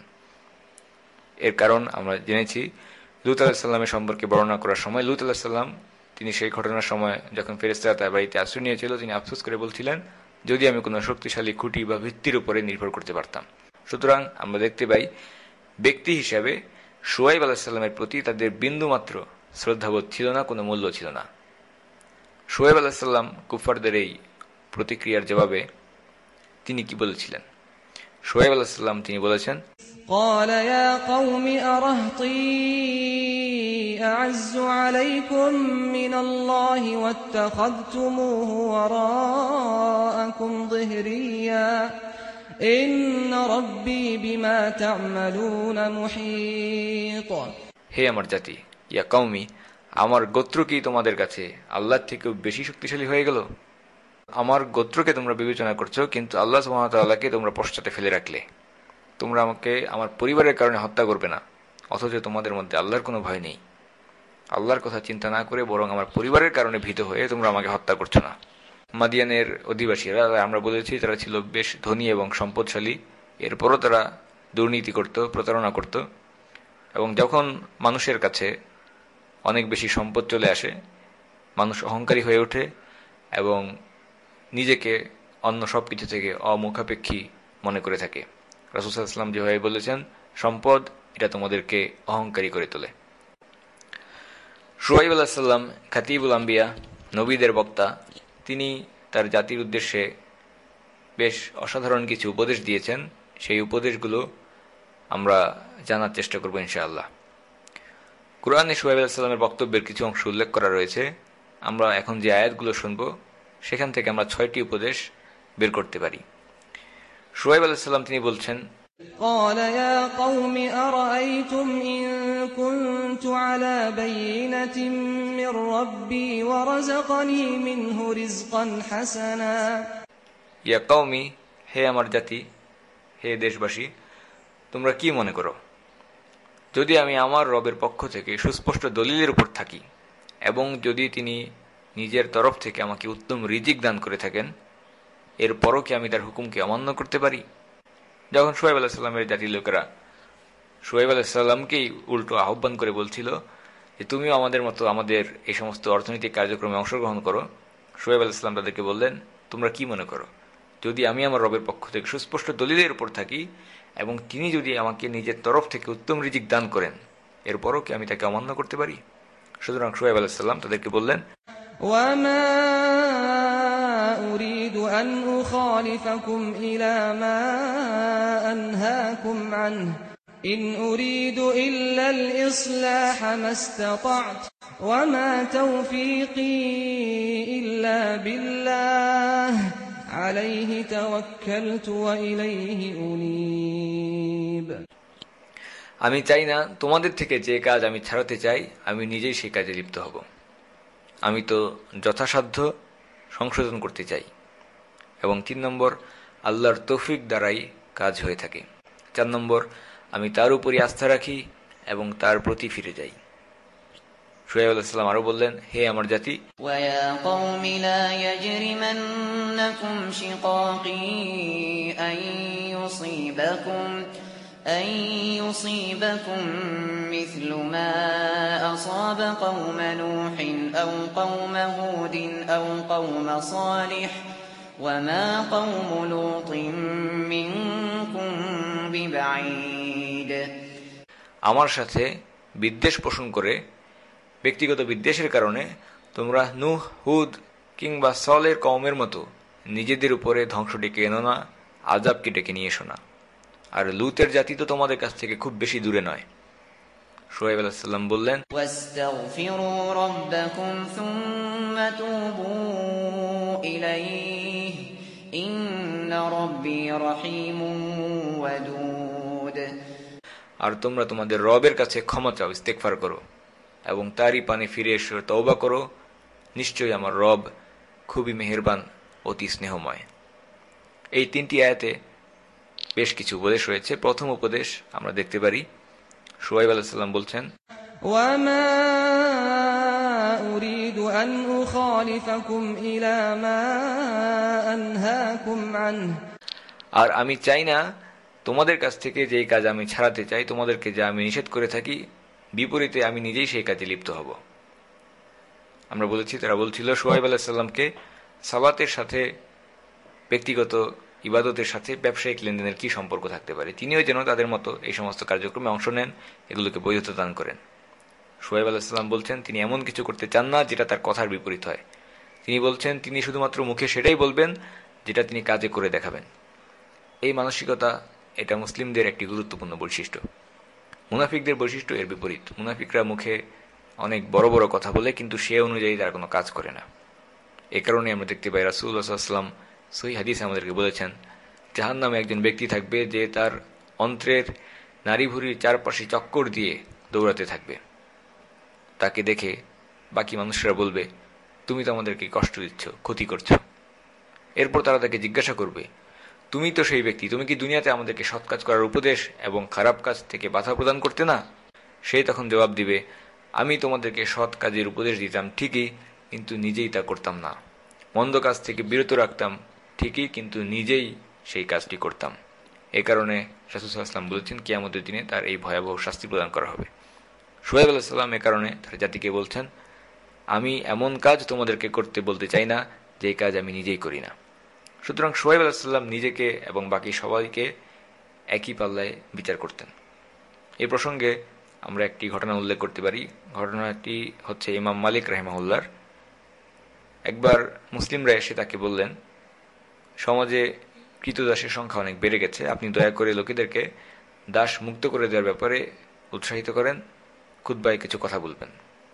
[SPEAKER 1] এর কারণ আমরা জেনেছি, লূত আলাইহিসসালামের সম্পর্কে বর্ণনা করার সময় লূত আলাইহিসসালাম তিনি সেই ঘটনার সময় যখন ফেরেশতারা তার বাড়িতে আশ্রয় নিয়েছিল, তিনি আফসোস করে বলছিলেন, যদি আমি কোনো শক্তিশালী খুঁটি বা ভিত্তির উপরে নির্ভর করতে পারতাম। সুতরাং আমরা দেখতে পাই, ব্যক্তি হিসাবে শুআয়ব আলাইহিসসালামের প্রতি তাদের বিন্দুমাত্র শ্রদ্ধাবোধ ছিল না, কোনো মূল্য ছিল না। শুআয়ব আলাইহিসসালাম কুফফারদের এই প্রতিক্রিয়ার জবাবে তিনি কি বলেছিলেন? শুআয়ব আলাইহিসসালাম তিনি বলেছেন,
[SPEAKER 3] قال يا قوم أرهطي أعز عليكم من الله واتخذتموه وراءكم ظهريا إن ربي بما تعملون محيط।
[SPEAKER 1] হে আমার জাতি, ইয়া কওমি, আমার গোত্র কি তোমাদের কাছে আল্লাহর থেকেও বেশি শক্তিশালী হয়ে গেল? আমার গোত্রকে তোমরা বিবেচনা করছো, কিন্তু আল্লাহ সুবহানাহু ওয়া তাআলাকে তোমরা পশ্চাতে ফেলে রাখলে। তোমরা আমাকে আমার পরিবারের কারণে হত্যা করবে না, অথচ তোমাদের মধ্যে আল্লাহর কোনো ভয় নেই। আল্লাহর কথা চিন্তা না করে বরং আমার পরিবারের কারণে ভীত হয়ে তোমরা আমাকে হত্যা করছো না। মাদিয়ানের অধিবাসীরা, আমরা বলেছি, তারা ছিল বেশ ধনী এবং সম্পদশালী। এরপরও তারা দুর্নীতি করত, প্রতারণা করত, এবং যখন মানুষের কাছে অনেক বেশি সম্পদ চলে আসে, মানুষ অহংকারী হয়ে ওঠে এবং নিজেকে অন্য সব কিছু থেকে অমুখাপেক্ষী মনে করে থাকে। রাসূল সাল্লাল্লাহু আলাইহি ওয়াসাল্লাম যেভাবে বলেছেন, সম্পদ এটা তোমাদেরকে অহংকারী করে তোলে। শুআয়ব আলাইহিস সালাম খাতিবুল আম্বিয়া, নবীদের বক্তা, তিনি তার জাতির উদ্দেশ্যে বেশ অসাধারণ কিছু উপদেশ দিয়েছেন। সেই উপদেশগুলো আমরা জানার চেষ্টা করব ইনশাআল্লাহ। কুরআনে শুআয়ব আলাইহিস সালামের বক্তব্যের কিছু অংশ উল্লেখ করা রয়েছে। আমরা এখন যে আয়াতগুলো শুনব সেখান থেকে আমরা 6টি উপদেশ বের করতে পারি। শুআয়ব আলাইহিস সালাম তিনি বলছেন,
[SPEAKER 3] قال يا قوم أرأيتم إن كنت على بينة من ربي ورزقني منه رزقا حسنا।
[SPEAKER 1] ইয়া কওমি, হে আমার জাতি, হে দেশবাসী, তোমরা কি মনে করো, যদি আমি আমার রবের পক্ষ থেকে সুস্পষ্ট দলিলের উপর থাকি এবং যদি তিনি নিজের তরফ থেকে আমাকে উত্তম রিজিক দান করে থাকেন, এরপরও কি আমি তার হুকুমকে অমান্য করতে পারি? যখন শুআয়ব আলাইহিস সালামের জাতির লোকেরা শুআয়ব আলাইহিস সালামকেই উল্টো আহ্বান করে বলছিল যে তুমিও আমাদের মতো আমাদের এই সমস্ত অর্থনৈতিক কার্যক্রমে অংশগ্রহণ করো, শুআয়ব আলাইহিস সালাম তাদেরকে বললেন, তোমরা কি মনে করো, যদি আমি আমার রবের পক্ষ থেকে সুস্পষ্ট দলিলের উপর থাকি এবং তিনি যদি আমাকে নিজের তরফ থেকে উত্তম রিজিক দান করেন, এরপরও কি আমি তাকে অমান্য করতে পারি? সুতরাং শুআয়ব আলাইহিস সালাম তাদেরকে বললেন,
[SPEAKER 3] وما أريد أن أخالفكم إلى ما أنهاكم عنه إن أريد إلا الإصلاح ما استطعت وما توفيقي إلا بالله عليه توكلت وإليه أنيب।
[SPEAKER 1] আমি চাই না তোমাদের থেকে যে কাজ আমি ছাড়াতে চাই, আমি নিজেই সেই কাজে লিপ্ত হব। আমি তো যথাসাধ্য সংশোধন করতে চাই। এবং 3 নম্বর, আল্লাহর তৌফিক দ্বারাই কাজ হয়ে থাকে। 4 নম্বর, আমি তার উপরই আস্থা রাখি এবং তার প্রতি ফিরে যাই। শুআয়ব আলাইহিস সালাম আরো বললেন, হে আমার জাতি,
[SPEAKER 2] وَيَا قَوْمِ لَا يَجْرِمَنَّكُمْ شِقَاقِي أَن يُصِيبَكُمْ أن يصيبكم مثل ما أصاب قوم نوح أو قوم هود أو قوم صالح وما قوم لوط منكم ببعيد
[SPEAKER 1] আমার সাথে বিদ্বেষ পোষণ করে ব্যক্তিগত বিদ্বেষের কারণে তোমরা নূহ, হুদ কিংবা সলের কওমের মতো নিজেদের উপরে ধ্বংস ডেকে এনো না, আযাবকে ডেকে নিয়ে এসো না। আর লূতের জাতি তো তোমাদের কাছ থেকে খুব বেশি দূরে নয়। শুআয়ব আলাইহিস সালাম বললেন,
[SPEAKER 2] واستغفروا ربكم ثم توبوا إليه إن ربي رحيم ودود
[SPEAKER 1] আর তোমরা তোমাদের রবের কাছে ক্ষমা চাও, ইস্তেগফার করো এবং তারই পানে ফিরে এসো, তওবা করো। নিশ্চয়ই আমার রব খুবই মেহেরবান, অতি স্নেহময়। এই তিনটি আয়াতে বেশ কিছু উপদেশ রয়েছে। প্রথম উপদেশ আমরা দেখতে পারি, শুআয়ব আলাইহিস সালাম বলছেন,
[SPEAKER 3] وما أريد أن أخالفكم إلى ما أنهاكم عنه
[SPEAKER 1] আর আমি চাই না তোমাদের কাছ থেকে যেই কাজ আমি ছাড়াতে চাই, তোমাদেরকে যা আমি নিষেধ করে থাকি, বিপরীতে আমি নিজেই সেই কাজে লিপ্ত হব। আমরা বলেছি, তারা বলছিল শুআয়ব আলাইহিস সালামকে সালাতের সাথে, ব্যক্তিগত ইবাদতের সাথে ব্যবসায়িক লেনদেনের কি সম্পর্ক থাকতে পারে। তিনিও যেন তাদের মতো এই সমস্ত কার্যক্রমে অংশ নেন, এগুলোকে বৈধতা দান করেন। শুআয়ব আলাইহিস সালাম বলছেন তিনি এমন কিছু করতে চান না যেটা তার কথার বিপরীত হয়। তিনি বলছেন তিনি শুধুমাত্র মুখে সেটাই বলবেন যেটা তিনি কাজে করে দেখাবেন। এই মানসিকতা, এটা মুসলিমদের একটি গুরুত্বপূর্ণ বৈশিষ্ট্য। মুনাফিকদের বৈশিষ্ট্য এর বিপরীত। মুনাফিকরা মুখে অনেক বড় বড় কথা বলে, কিন্তু সে অনুযায়ী তারা কোনো কাজ করে না। এ কারণে আমরা দেখতে পাই রাসূলুল্লাহ সাল্লাল্লাহু আলাইহি ওয়াসাল্লাম সহিহ হাদিসে আমাদেরকে বলেছেন, জাহান্নামে একজন ব্যক্তি থাকবে যে তার অন্ত্রের নাড়িভুঁড়ির চারপাশে চক্কর দিয়ে দৌড়াতে থাকবে। তাকে দেখে বাকি মানুষরা বলবে, তুমি তো আমাদেরকে কষ্ট দিচ্ছ, ক্ষতি করছো। এরপর তারা তাকে জিজ্ঞাসা করবে, তুমি তো সেই ব্যক্তি, তুমি কি দুনিয়াতে আমাদেরকে সৎ কাজ করার উপদেশ এবং খারাপ কাজ থেকে বাধা প্রদান করতে না? সে তখন জবাব দিবে, আমি তোমাদেরকে সৎ কাজের উপদেশ দিতাম ঠিকই, কিন্তু নিজেই তা করতাম না। মন্দ কাজ থেকে বিরত রাখতাম ঠিকই, কিন্তু নিজেই সেই কাজটি করতাম। এ কারণে রাসূল সাল্লাল্লাহু আলাইহি ওয়াসাল্লাম বলেছেন, কিয়ামতের দিনে তার এই ভয়াবহ শাস্তি প্রদান করা হবে। শুআয়ব আলাইহিস সালাম এ কারণে তার জাতিকে বলছেন, আমি এমন কাজ তোমাদেরকে করতে বলতে চাই না যে কাজ আমি নিজেই করি না। সুতরাং শুআয়ব আলাইহিস সালাম নিজেকে এবং বাকি সবাইকে একই পাল্লায় বিচার করতেন। এই প্রসঙ্গে আমরা একটি ঘটনা উল্লেখ করতে পারি। ঘটনাটি হচ্ছে ইমাম মালিক রাহিমাহুল্লাহর। একবার মুসলিমরা এসে তাকে বললেন, সমাজে কৃতদাসের সংখ্যা অনেক বেড়ে গেছে, আপনি দয়া করে লোকেদেরকে দাস মুক্ত করে দেওয়ার ব্যাপারে উৎসাহিত করেন, খুতবায় কিছু কথা বলবেন।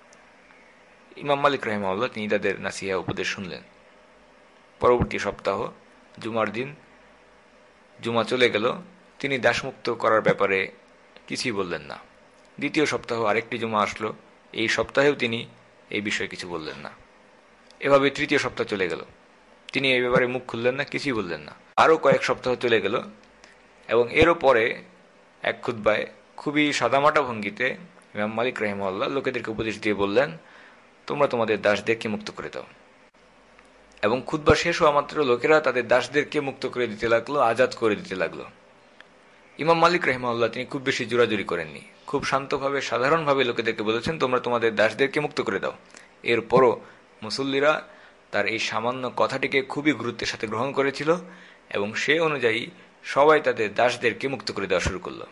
[SPEAKER 1] ইমাম মালিক রাহিমাহুল্লাহ তিনি তাদের নাসিহা উপদেশ শুনলেন। পরবর্তী সপ্তাহ জুমার দিন, জুমা চলে গেল, তিনি দাসমুক্ত করার ব্যাপারে কিছুই বললেন না। দ্বিতীয় সপ্তাহ আরেকটি জুমা আসলো, এই সপ্তাহেও তিনি এই বিষয়ে কিছু বললেন না। এভাবে তৃতীয় সপ্তাহ চলে গেল, তিনি এই ব্যাপারে মুখ খুললেন না, কিছুই বললেন না। আরও কয়েক সপ্তাহ চলে গেল এবং এরও পরে এক খুতবায় খুবই সাদামাটা ভঙ্গিতে ইমাম মালিক রাহিমাহুল্লাহ লোকেদেরকে উপদেশ দিয়ে বললেন, তোমরা তোমাদের দাসদেরকে মুক্ত করে দাও। এবং খুতবা শেষ হওয়া মাত্র লোকেরা তাদের দাসদেরকে মুক্ত করে দিতে লাগলো, আজাদ করে দিতে লাগলো। ইমাম মালিক রাহিমাহুল্লাহ তিনি খুব বেশি জোরাজুরি করেননি, খুব শান্তভাবে সাধারণভাবে লোকেদেরকে বলেছেন, তোমরা তোমাদের দাসদেরকে মুক্ত করে দাও। এরপরও মুসল্লিরা তার এই সামান্য কথাটিকে খুবই গুরুত্বের সাথে গ্রহণ করেছিল এবং সে অনুযায়ী সবাই তাদের দাসদেরকে মুক্ত করে দেওয়া শুরু করল।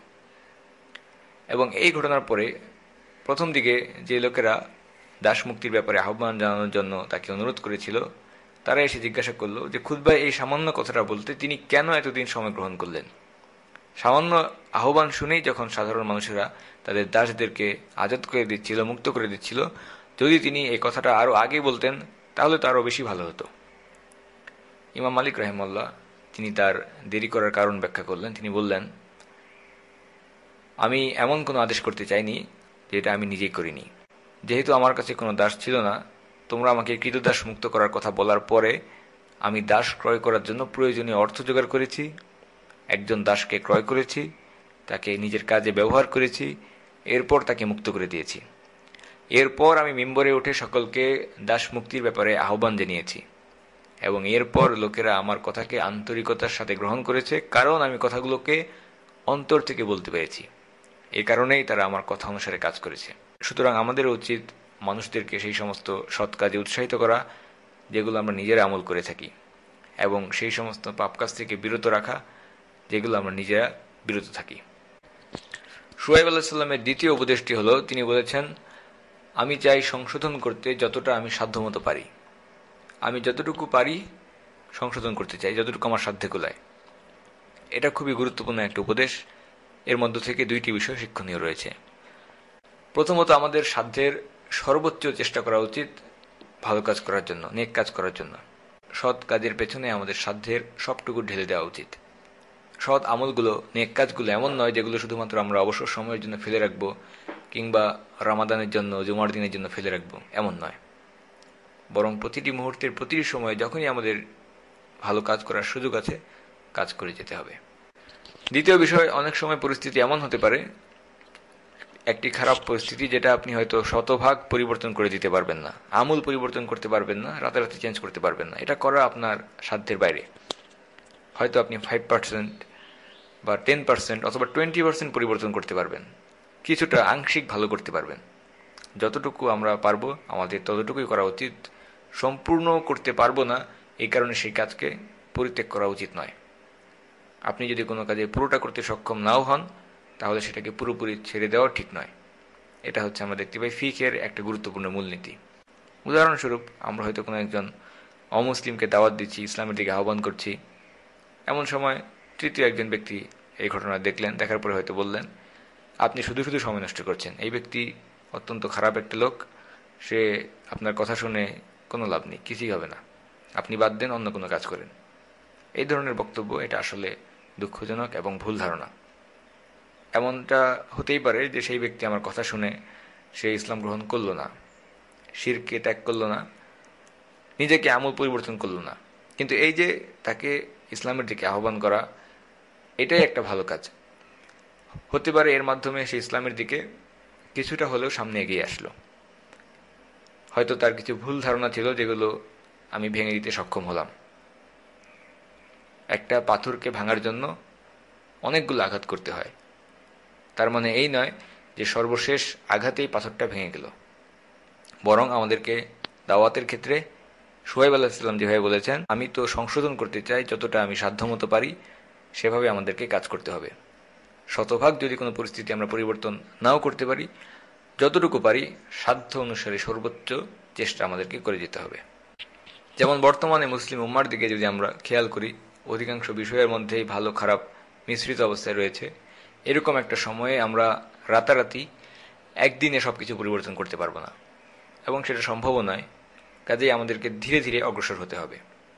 [SPEAKER 1] এবং এই ঘটনার পরে প্রথম দিকে যে লোকেরা দাস মুক্তির ব্যাপারে আহ্বান জানানোর জন্য তাকে অনুরোধ করেছিল, তারা এসে জিজ্ঞাসা করলো যে খুতবায় এই সামান্য কথাটা বলতে তিনি কেন এতদিন সময় গ্রহণ করলেন। সামান্য আহ্বান শুনেই যখন সাধারণ মানুষেরা তাদের দাসদেরকে আজাদ করে দিচ্ছিল, মুক্ত করে দিচ্ছিল, যদি তিনি এই কথাটা আরো আগে বলতেন তাহলে তো আরো বেশি ভালো হতো। ইমাম মালিক রাহিমাহুল্লাহ তিনি তার দেরি করার কারণ ব্যাখ্যা করলেন। তিনি বললেন, আমি এমন কোনো আদেশ করতে চাইনি যেটা আমি নিজেই করিনি। যেহেতু আমার কাছে কোনো দাস ছিল না, তোমরা আমাকে কৃতদাস মুক্ত করার কথা বলার পরে আমি দাস ক্রয় করার জন্য প্রয়োজনীয় অর্থ জোগাড় করেছি, একজন দাসকে ক্রয় করেছি, তাকে নিজের কাজে ব্যবহার করেছি, এরপর তাকে মুক্ত করে দিয়েছি। এরপর আমি মিম্বরে উঠে সকলকে দাস মুক্তির ব্যাপারে আহ্বান জানিয়েছি এবং এরপর লোকেরা আমার কথাকে আন্তরিকতার সাথে গ্রহণ করেছে, কারণ আমি কথাগুলোকে অন্তর থেকে বলতে পেরেছি, এই কারণেই তারা আমার কথা অনুসারে কাজ করেছে। সুতরাং আমাদের উচিত মানুষদেরকে সেই সমস্ত সৎ কাজে উৎসাহিত করা যেগুলো আমরা নিজেরা আমল করে থাকি, এবং সেই সমস্ত পাপ কাজ থেকে বিরত রাখা যেগুলো আমরা নিজেরা বিরত থাকি। শুআয়ব আলাইহিস সালামের দ্বিতীয় উপদেশটি হলো, তিনি বলেছেন, আমি চাই সংশোধন করতে যতটা আমি সাধ্যমতো পারি। আমি যতটুকু পারি সংশোধন করতে চাই, যতটুকু আমার সাধ্যে কুলায়। এটা খুবই গুরুত্বপূর্ণ একটা উপদেশ। এর মধ্য থেকে দুইটি বিষয় শিক্ষণীয় রয়েছে। প্রথমত, আমাদের সাধ্যের সর্বোচ্চ চেষ্টা করা উচিত ভালো কাজ করার জন্য, নেক কাজ করার জন্য। সৎ কাজের পেছনে আমাদের সাধ্যের সবটুকু ঢেলে দেওয়া উচিত। সৎ আমলগুলো, নেক কাজগুলো এমন নয় যেগুলো শুধুমাত্র আমরা অবসর সময়ের জন্য ফেলে রাখবো, কিংবা রমাদানের জন্য, জুমার দিনের জন্য ফেলে রাখবো, এমন নয়। বরং প্রতিটি মুহূর্তের প্রতিটি সময় যখনই আমাদের ভালো কাজ করার সুযোগ আছে, কাজ করে যেতে হবে। দ্বিতীয় বিষয়, অনেক সময় পরিস্থিতি এমন হতে পারে, একটি খারাপ পরিস্থিতি যেটা আপনি হয়তো শতভাগ পরিবর্তন করে দিতে পারবেন না, আমূল পরিবর্তন করতে পারবেন না, রাতারাতি চেঞ্জ করতে পারবেন না। এটা করা আপনার সাধ্যের বাইরে। হয়তো আপনি 5% বা 10% অথবা 20% পরিবর্তন করতে পারবেন, কিছুটা আংশিক ভালো করতে পারবেন। যতটুকু আমরা পারবো আমাদের ততটুকুই করা উচিত। সম্পূর্ণ করতে পারবো না, এই কারণে সেই কাজকে পরিত্যাগ করা উচিত নয়। আপনি যদি কোনো কাজে পুরোটা করতে সক্ষম নাও হন, তাহলে সেটাকে পুরোপুরি ছেড়ে দেওয়া ঠিক নয়। এটা হচ্ছে আমরা দেখতে পাই ফিকহের একটা গুরুত্বপূর্ণ মূলনীতি। উদাহরণস্বরূপ, আমরা হয়তো কোনো একজন অমুসলিমকে দাওয়াত দিচ্ছি, ইসলামের দিকে আহ্বান করছি। এমন সময় তৃতীয় একজন ব্যক্তি এই ঘটনা দেখলেন, দেখার পরে হয়তো বললেন, আপনি শুধু শুধু সময় নষ্ট করছেন, এই ব্যক্তি অত্যন্ত খারাপ একটা লোক, সে আপনার কথা শুনে কোনো লাভ নেই, কিছুই হবে না, আপনি বাদ দেন, অন্য কোনো কাজ করেন। এই ধরনের বক্তব্য, এটা আসলে দুঃখজনক এবং ভুল ধারণা। এমনটা হতেই পারে যে সেই ব্যক্তি আমার কথা শুনে সে ইসলাম গ্রহণ করলো না, শিরকে ত্যাগ করলো না, নিজেকে আমূল পরিবর্তন করলো না, কিন্তু এই যে তাকে ইসলামের দিকে আহ্বান করা, এটাই একটা ভালো কাজ। হতে পারে এর মাধ্যমে সে ইসলামের দিকে কিছুটা হলেও সামনে এগিয়ে আসলো। হয়তো তার কিছু ভুল ধারণা ছিল যেগুলো আমি ভেঙে দিতে সক্ষম হলাম। একটা পাথরকে ভাঙার জন্য অনেকগুলো আঘাত করতে হয়, তার মানে এই নয় যে সর্বশেষ আঘাতেই পাথরটা ভেঙে গেল। বরং আমাদেরকে দাওয়াতের ক্ষেত্রে শুআয়ব আলাইহিস সালাম যেভাবে বলেছেন, আমি তো সংশোধন করতে চাই, যতটা আমি সাধ্যমতো পারি সেভাবে আমাদেরকে কাজ করতে হবে। শতভাগ যদি কোনো পরিস্থিতি আমরা পরিবর্তন নাও করতে পারি, যতটুকু পারি সাধ্য অনুসারে সর্বোচ্চ চেষ্টা আমাদেরকে করে যেতে হবে। যেমন বর্তমানে মুসলিম উম্মার দিকে যদি আমরা খেয়াল করি, অধিকাংশ বিষয়ের মধ্যেই ভালো খারাপ মিশ্রিত অবস্থায় রয়েছে। এরকম একটা সময়ে আমরা রাতারাতি একদিনে সবকিছু পরিবর্তন করতে পারবো না, এবং সেটা সম্ভবও নয়। কাজেই আমাদেরকে ধীরে ধীরে অগ্রসর হতে হবে।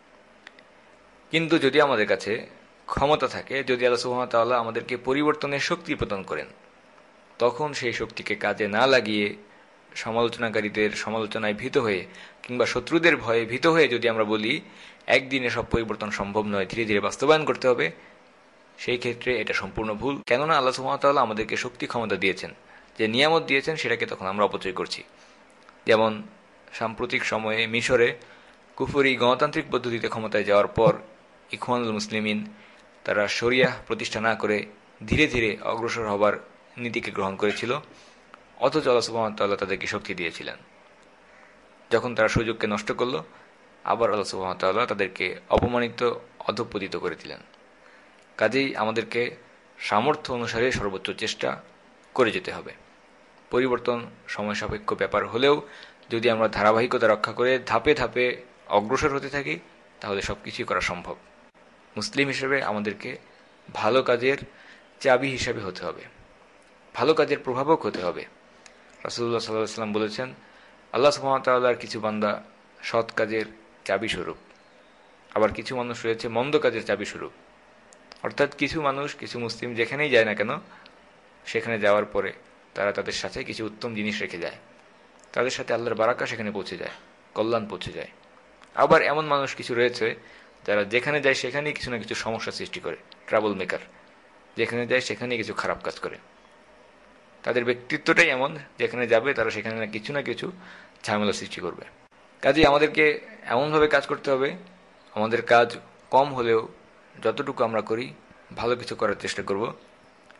[SPEAKER 1] কিন্তু যদি আমাদের কাছে ক্ষমতা থাকে, যদি আল্লাহ সুবহানাহু ওয়া তাআলা আমাদেরকে পরিবর্তনের শক্তি প্রদান করেন, তখন সেই শক্তিকে কাজে না লাগিয়ে সমালোচনাকারীদের সমালোচনায় ভীত হয়ে কিংবা শত্রুদের ভয়ে ভীত হয়ে যদি আমরা বলি একদিনে সব পরিবর্তন সম্ভব নয়, ধীরে ধীরে বাস্তবায়ন করতে হবে, সেই ক্ষেত্রে এটা সম্পূর্ণ ভুল। কেননা আল্লাহ সুবহানাহু ওয়া তাআলা আমাদেরকে শক্তি ক্ষমতা দিয়েছেন, যে নিয়ামত দিয়েছেন সেটাকে তখন আমরা অপচয় করছি। যেমন সাম্প্রতিক সময়ে মিশরে কুফরি গণতান্ত্রিক পদ্ধতিতে ক্ষমতায় যাওয়ার পর ইখওয়ানুল মুসলিমিন তারা শরিয়াহ প্রতিষ্ঠা না করে ধীরে ধীরে অগ্রসর হবার নীতিকে গ্রহণ করেছিল, অথচ আল্লাহ সুবহানাহু ওয়া তাআলা তাদেরকে শক্তি দিয়েছিলেন। যখন তারা সুযোগকে নষ্ট করল, আবার আল্লাহ সুবহানাহু ওয়া তাআলা তাদেরকে অপমানিত, অধঃপতিত করে দিলেন। কাজেই আমাদেরকে সামর্থ্য অনুসারে সর্বোচ্চ চেষ্টা করে যেতে হবে। পরিবর্তন সময় সাপেক্ষ ব্যাপার হলেও যদি আমরা ধারাবাহিকতা রক্ষা করে ধাপে ধাপে অগ্রসর হতে থাকি, তাহলে সবকিছুই করা সম্ভব। মুসলিম হিসেবে আমাদেরকে ভালো কাজের চাবি হিসাবে হতে হবে, ভালো কাজের প্রভাবক হতে হবে। রাসূলুল্লাহ সাল্লাল্লাহু আলাইহি ওয়াসাল্লাম বলেছেন, আল্লাহ সুবহানাহু ওয়া তাআলার কিছু বান্দা সৎ কাজের চাবি স্বরূপ, আবার কিছু মানুষ রয়েছে মন্দ কাজের চাবি স্বরূপ। অর্থাৎ কিছু মানুষ, কিছু মুসলিম যেখানেই যায় না কেন, সেখানে যাওয়ার পরে তারা তাদের সাথে কিছু উত্তম জিনিস রেখে যায়, তাদের সাথে আল্লাহর বারাকা সেখানে পৌঁছে যায়, কল্যাণ পৌঁছে যায়। আবার এমন মানুষ কিছু রয়েছে যারা যেখানে যায় সেখানেই কিছু না কিছু সমস্যা সৃষ্টি করে, ট্রাবল মেকার, যেখানে যায় সেখানেই কিছু খারাপ কাজ করে। তাদের ব্যক্তিত্বটাই এমন, যেখানে যাবে তারা সেখানে না কিছু ঝামেলা সৃষ্টি করবে। কাজেই আমাদেরকে এমনভাবে কাজ করতে হবে, আমাদের কাজ কম হলেও যতটুকু আমরা করি ভালো কিছু করার চেষ্টা করব,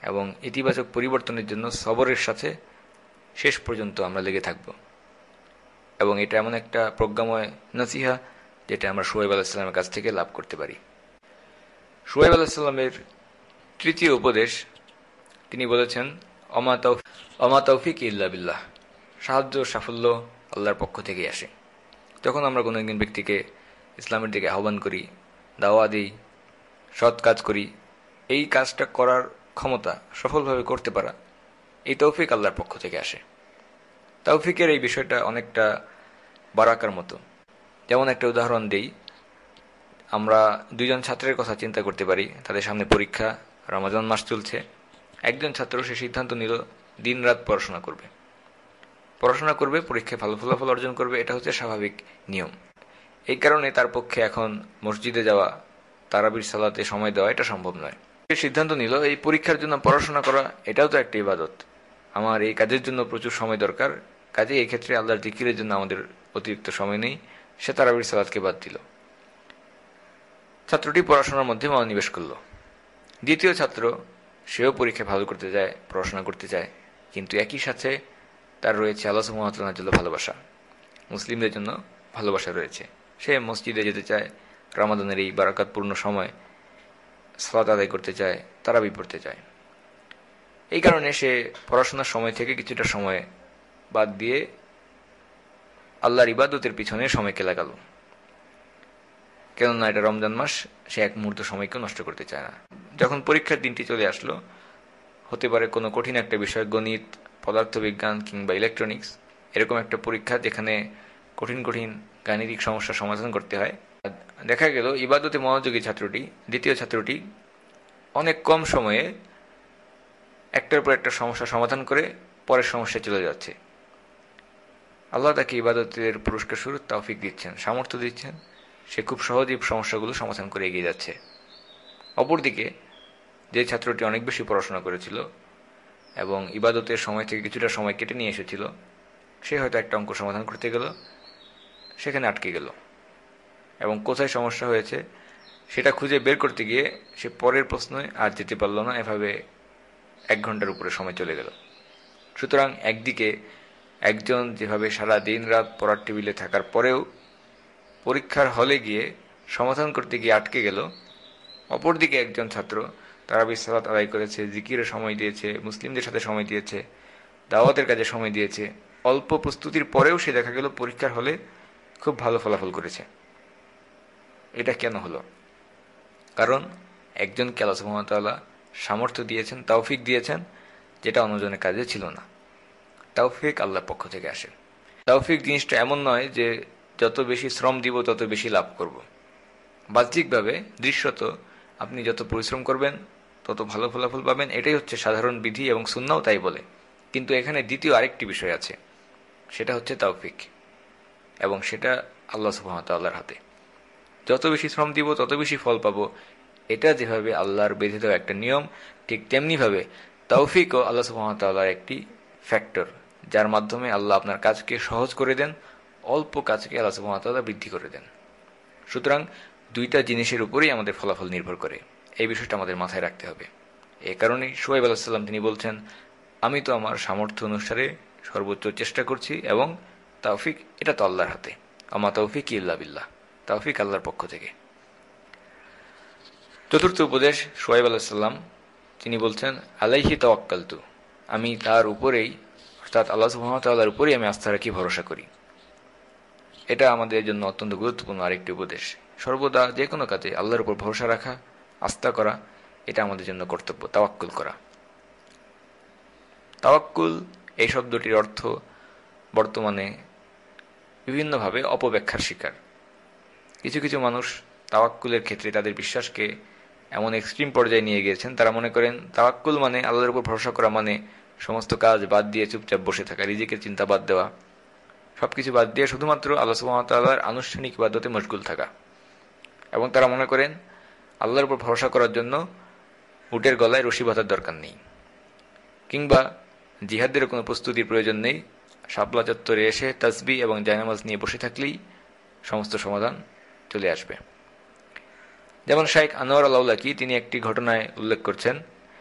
[SPEAKER 1] এবং ইতিবাচক পরিবর্তনের জন্য সবরের সাথে শেষ পর্যন্ত আমরা লেগে থাকব। এবং এটা এমন একটা প্রজ্ঞাময় নসিহা যেটা আমরা শুআয়ব আলাইহিস সালামের কাছ থেকে লাভ করতে পারি। শুআয়ব আলাইহিস সালামের তৃতীয় উপদেশ, তিনি বলেছেন অমা তৌফিক ইল্লা বিল্লাহ, সাহায্য সাফল্য আল্লাহর পক্ষ থেকেই আসে। যখন আমরা কোনো একজন ব্যক্তিকে ইসলামের দিকে আহ্বান করি, দাওয়া দিই, সৎ কাজ করি, এই কাজটা করার ক্ষমতা সফলভাবে করতে পারা, এই তৌফিক আল্লাহর পক্ষ থেকে আসে। তৌফিকের এই বিষয়টা অনেকটা বারাকার মতো। যেমন একটা উদাহরণ দেই, আমরা দুইজন ছাত্রের কথা চিন্তা করতে পারি। তাদের সামনে পরীক্ষা, রমাজান মাস চলছে। একজন ছাত্র সে সিদ্ধান্ত নিল দিন রাত পড়াশোনা করবে, পরীক্ষায় ভালো ফলাফল অর্জন করবে, এটা হচ্ছে স্বাভাবিক নিয়ম। এই কারণে তার পক্ষে এখন মসজিদে যাওয়া, তারাবির সালাতে সময় দেওয়া এটা সম্ভব নয়। সে সিদ্ধান্ত নিল এই পরীক্ষার জন্য পড়াশোনা করা এটাও তো একটা ইবাদত, আমার এই কাজের জন্য প্রচুর সময় দরকার, কাজে এই ক্ষেত্রে আল্লাহর জিকিরের জন্য আমাদের অতিরিক্ত সময় নেই, সে তারাবির সালাতকে বাদ দিল। ছাত্রটি পড়াশোনার মধ্যে মনোনিবেশ করল। দ্বিতীয় ছাত্র, সেও পরীক্ষায় ভালো করতে যায়, পড়াশোনা করতে চায়, কিন্তু একই সাথে তার রয়েছে আল্লাহ সুবহানাহু ওয়া তাআলার জন্য ভালোবাসা, মুসলিমদের জন্য ভালোবাসা রয়েছে। সে মসজিদে যেতে চায়, রমাদানের এই বারাকাতপূর্ণ সময় সালাত আদায় করতে চায়, তারাবি পড়তে চায়। এই কারণে সে পড়াশোনার সময় থেকে কিছুটা সময় বাদ দিয়ে আল্লাহর ইবাদতের পিছনে সময়কে লাগাল। কেননা এটা রমজান মাস, সে এক মুহূর্ত সময়কেও নষ্ট করতে চায় না। যখন পরীক্ষার দিনটি চলে আসলো, হতে পারে কোনো কঠিন একটা বিষয়, গণিত, পদার্থবিজ্ঞান কিংবা ইলেকট্রনিক্স, এরকম একটা পরীক্ষা যেখানে কঠিন কঠিন গাণিতিক সমস্যার সমাধান করতে হয়। দেখা গেল ইবাদতে মনোযোগী ছাত্রটি, দ্বিতীয় ছাত্রটি, অনেক কম সময়ে একটার পর একটা সমস্যার সমাধান করে পরের সমস্যায় চলে যাচ্ছে। আল্লাহ তাকে ইবাদতের পুরস্কার স্বরূপ তৌফিক দিচ্ছেন, সামর্থ্য দিচ্ছেন, সে খুব সহজেই সমস্যাগুলো সমাধান করে এগিয়ে যাচ্ছে। অপরদিকে যে ছাত্রটি অনেক বেশি পড়াশোনা করেছিল এবং ইবাদতের সময় থেকে কিছুটা সময় কেটে নিয়ে এসেছিল, সে হয়তো একটা অঙ্ক সমাধান করতে গেল, সেখানে আটকে গেল এবং কোথায় সমস্যা হয়েছে সেটা খুঁজে বের করতে গিয়ে সে পরের প্রশ্নে আর যেতে পারল না। এভাবে 1 ঘন্টার উপরে সময় চলে গেল। সুতরাং একদিকে একজন যেভাবে সারা দিন রাত পড়ার টেবিলে থাকার পরেও পরীক্ষার হলে গিয়ে সমাধান করতে গিয়ে আটকে গেল, অপরদিকে একজন ছাত্র তারাবির সালাত আদায় করেছে, জিকিরে সময় দিয়েছে, মুসলিমদের সাথে সময় দিয়েছে, দাওয়াতের কাজে সময় দিয়েছে, অল্প প্রস্তুতির পরেও সে দেখা গেল পরীক্ষার হলে খুব ভালো ফলাফল করেছে। এটা কেন হলো? কারণ একজনকে আল্লাহ সুবহানাহু ওয়া তাআলা সামর্থ্য দিয়েছেন, তৌফিক দিয়েছেন, যেটা অন্যজনের কাজে ছিল না। তৌফিক আল্লাহর পক্ষ থেকে আসে। তৌফিক জিনিসটা এমন নয় যে যত বেশি শ্রম দিব তত বেশি লাভ করব। বাহ্যিকভাবে দৃশ্যত আপনি যত পরিশ্রম করবেন তত ভালো ফলাফল পাবেন, এটাই হচ্ছে সাধারণ বিধি এবং সুন্নাহও তাই বলে। কিন্তু এখানে দ্বিতীয় আরেকটি বিষয় আছে, সেটা হচ্ছে তৌফিক, এবং সেটা আল্লাহ সুবহানাহু ওয়া তাআলার হাতে। যত বেশি শ্রম দিব তত বেশি ফল পাবো, এটা যেভাবে আল্লাহর বেঁধে দেওয়া একটা নিয়ম, ঠিক তেমনিভাবে তৌফিকও আল্লাহ সুবহানাহু ওয়া তাআলার একটি ফ্যাক্টর, যার মাধ্যমে আল্লাহ আপনার কাজকে সহজ করে দেন, অল্প কাজকে আল্লাহ সুবহানাহু ওয়া তাআলা বৃদ্ধি করে দেন। সুতরাং দুইটা জিনিসের উপরেই আমাদের ফলাফল নির্ভর করে, এই বিষয়টা আমাদের মাথায় রাখতে হবে। এ কারণেই শুআয়ব আলাইহিস সালাম তিনি বলছেন, আমি তো আমার সামর্থ্য অনুসারে সর্বোচ্চ চেষ্টা করছি এবং তৌফিক এটা তো আল্লাহর হাতে। আমা তৌফিক ইল্লা বিল্লাহ, তৌফিক আল্লাহর পক্ষ থেকে। চতুর্থ উপদেশ, শুআয়ব আলাইহিস সালাম তিনি বলছেন, আলাইহি তাওয়াক্কালতু, আমি তার উপরেই, অর্থাৎ আল্লাহ সুবহানাহু ওয়া তাআলার উপরেই আমি আস্থা রাখি, ভরসা করি। এটা আমাদের জন্য অত্যন্ত গুরুত্বপূর্ণ আরেকটি উপদেশ। সর্বদা যে কোনো কাজে আল্লাহর উপর ভরসা রাখা, আস্থা করা, এটা আমাদের জন্য কর্তব্য। তাওয়াক্কুল করা, তাওয়াক্কুল এই শব্দটির অর্থ বর্তমানে বিভিন্নভাবে অপব্যাখ্যার শিকার। কিছু কিছু মানুষ তাওয়াক্কুলের ক্ষেত্রে তাদের বিশ্বাসকে এমন এক্সট্রিম পর্যায়ে নিয়ে গিয়েছেন, তারা মনে করেন তাওয়াক্কুল মানে আল্লাহর উপর ভরসা করা মানে সমস্ত কাজ বাদ দিয়ে চুপচাপ বসে থাকা, রিজিকের চিন্তা বাদ দেওয়া, সবকিছু বাদ দিয়ে শুধুমাত্র আল্লাহ সুবহানাহু ওয়া তাআলার আনুষ্ঠানিক ইবাদতে মশগুল থাকা। এবং তারা মনে করেন আল্লাহর উপর ভরসা করার জন্য উটের গলায় রশি বাঁধার দরকার নেই, কিংবা জিহাদের কোনো প্রস্তুতির প্রয়োজন নেই, শাপলা চত্বরে এসে তাসবিহ এবং জায়নামাজ নিয়ে বসে থাকলেই সমস্ত সমাধান চলে আসবে। যেমন শাইখ আনোয়ার আল-আওলাকি তিনি একটি ঘটনায় উল্লেখ করছেন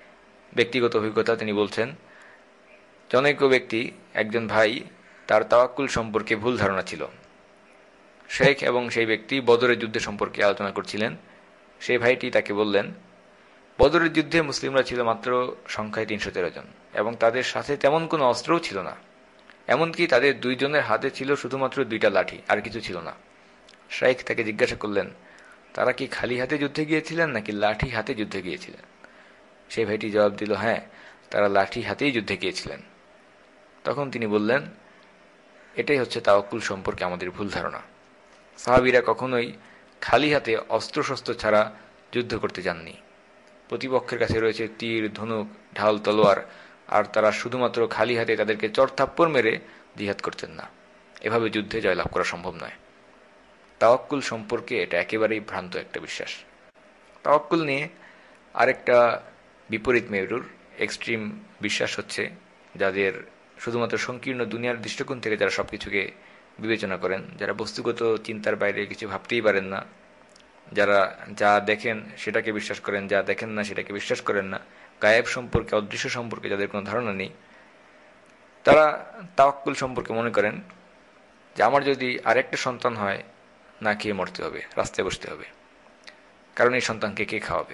[SPEAKER 1] ব্যক্তিগত অভিজ্ঞতা তিনি বলছেন, জনৈক ব্যক্তি, একজন ভাই, তার তাওয়াক্কুল সম্পর্কে ভুল ধারণা ছিল। শেখ এবং সেই ব্যক্তি বদরের যুদ্ধ সম্পর্কে আলোচনা করছিলেন। সেই ভাইটি তাকে বললেন, বদরের যুদ্ধে মুসলিমরা ছিল মাত্র সংখ্যায় 313 জন এবং তাদের সাথে তেমন কোনো অস্ত্রও ছিল না, এমনকি তাদের দুইজনের হাতে ছিল শুধুমাত্র 2টা লাঠি, আর কিছু ছিল না। শেখ তাকে জিজ্ঞাসা করলেন, তারা কি খালি হাতে যুদ্ধে গিয়েছিলেন নাকি লাঠি হাতে যুদ্ধে গিয়েছিলেন? সেই ভাইটি জবাব দিল, হ্যাঁ, তারা লাঠি হাতেই যুদ্ধে গিয়েছিলেন। তখন তিনি বললেন, এটাই হচ্ছে তাওয়াক্কুল সম্পর্কে আমাদের ভুল ধারণা। সাহাবীরা কখনোই খালি হাতে অস্ত্রশস্ত্র ছাড়া যুদ্ধ করতে যাননি। প্রতিপক্ষের কাছে রয়েছে তীর, ধনুক, ঢাল, তলোয়ার, আর তারা শুধুমাত্র খালি হাতে তাদেরকে চড়থাপ্পড় মেরে জিহাদ করতেন না। এভাবে যুদ্ধে জয়লাভ করা সম্ভব নয়। তাওয়াক্কুল সম্পর্কে এটা একেবারেই ভ্রান্ত একটা বিশ্বাস। তাওয়াক্কুল নিয়ে আরেকটা বিপরীত মেরুর এক্সট্রিম বিশ্বাস হচ্ছে, যাদের শুধুমাত্র সংকীর্ণ দুনিয়ার দৃষ্টিকোণ থেকে যারা সবকিছুকে বিবেচনা করেন, যারা বস্তুগত চিন্তার বাইরে কিছু ভাবতেই পারেন না, যারা যা দেখেন সেটাকে বিশ্বাস করেন, যা দেখেন না সেটাকে বিশ্বাস করেন না, গায়েব সম্পর্কে, অদৃশ্য সম্পর্কে যাদের কোনো ধারণা নেই, তারা তাওয়াক্কুল সম্পর্কে মনে করেন যে আমার যদি আরেকটা সন্তান হয়, না খেয়ে মরতে হবে, রাস্তায় বসতে হবে, কারণ এই সন্তানকে কে খাওয়াবে।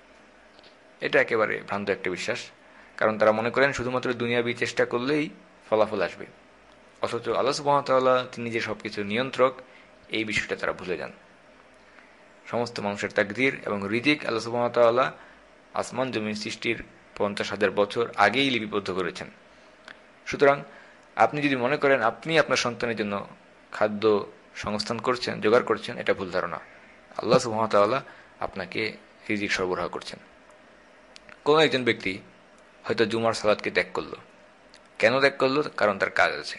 [SPEAKER 1] এটা একেবারে ভ্রান্ত একটা বিশ্বাস, কারণ তারা মনে করেন শুধুমাত্র দুনিয়াবি চেষ্টা করলেই ফলাফল আসবে। অথচ আল্লাহ সুবহানাহু ওয়া তাআলা তিনি যে সবকিছুর নিয়ন্ত্রক, এই বিষয়টা তারা ভুলে যান। সমস্ত মানুষের তাকদীর এবং রিজিক আল্লাহ সুবহানাহু ওয়া তাআলা আসমান জমিন সৃষ্টির 50,000 বছর আগেই লিপিবদ্ধ করেছেন। সুতরাং আপনি যদি মনে করেন আপনি আপনার সন্তানের জন্য খাদ্য সংস্থান করছেন, জোগাড় করছেন, এটা ভুল ধারণা। আল্লাহ সুবহানাহু ওয়া তাআলা আপনাকে রিজিক সরবরাহ করছেন। কোনো একজন ব্যক্তি হয়তো জুমার সালাতকে ত্যাগ করলো। কেন ত্যাগ করলো? কারণ তার কাজ আছে।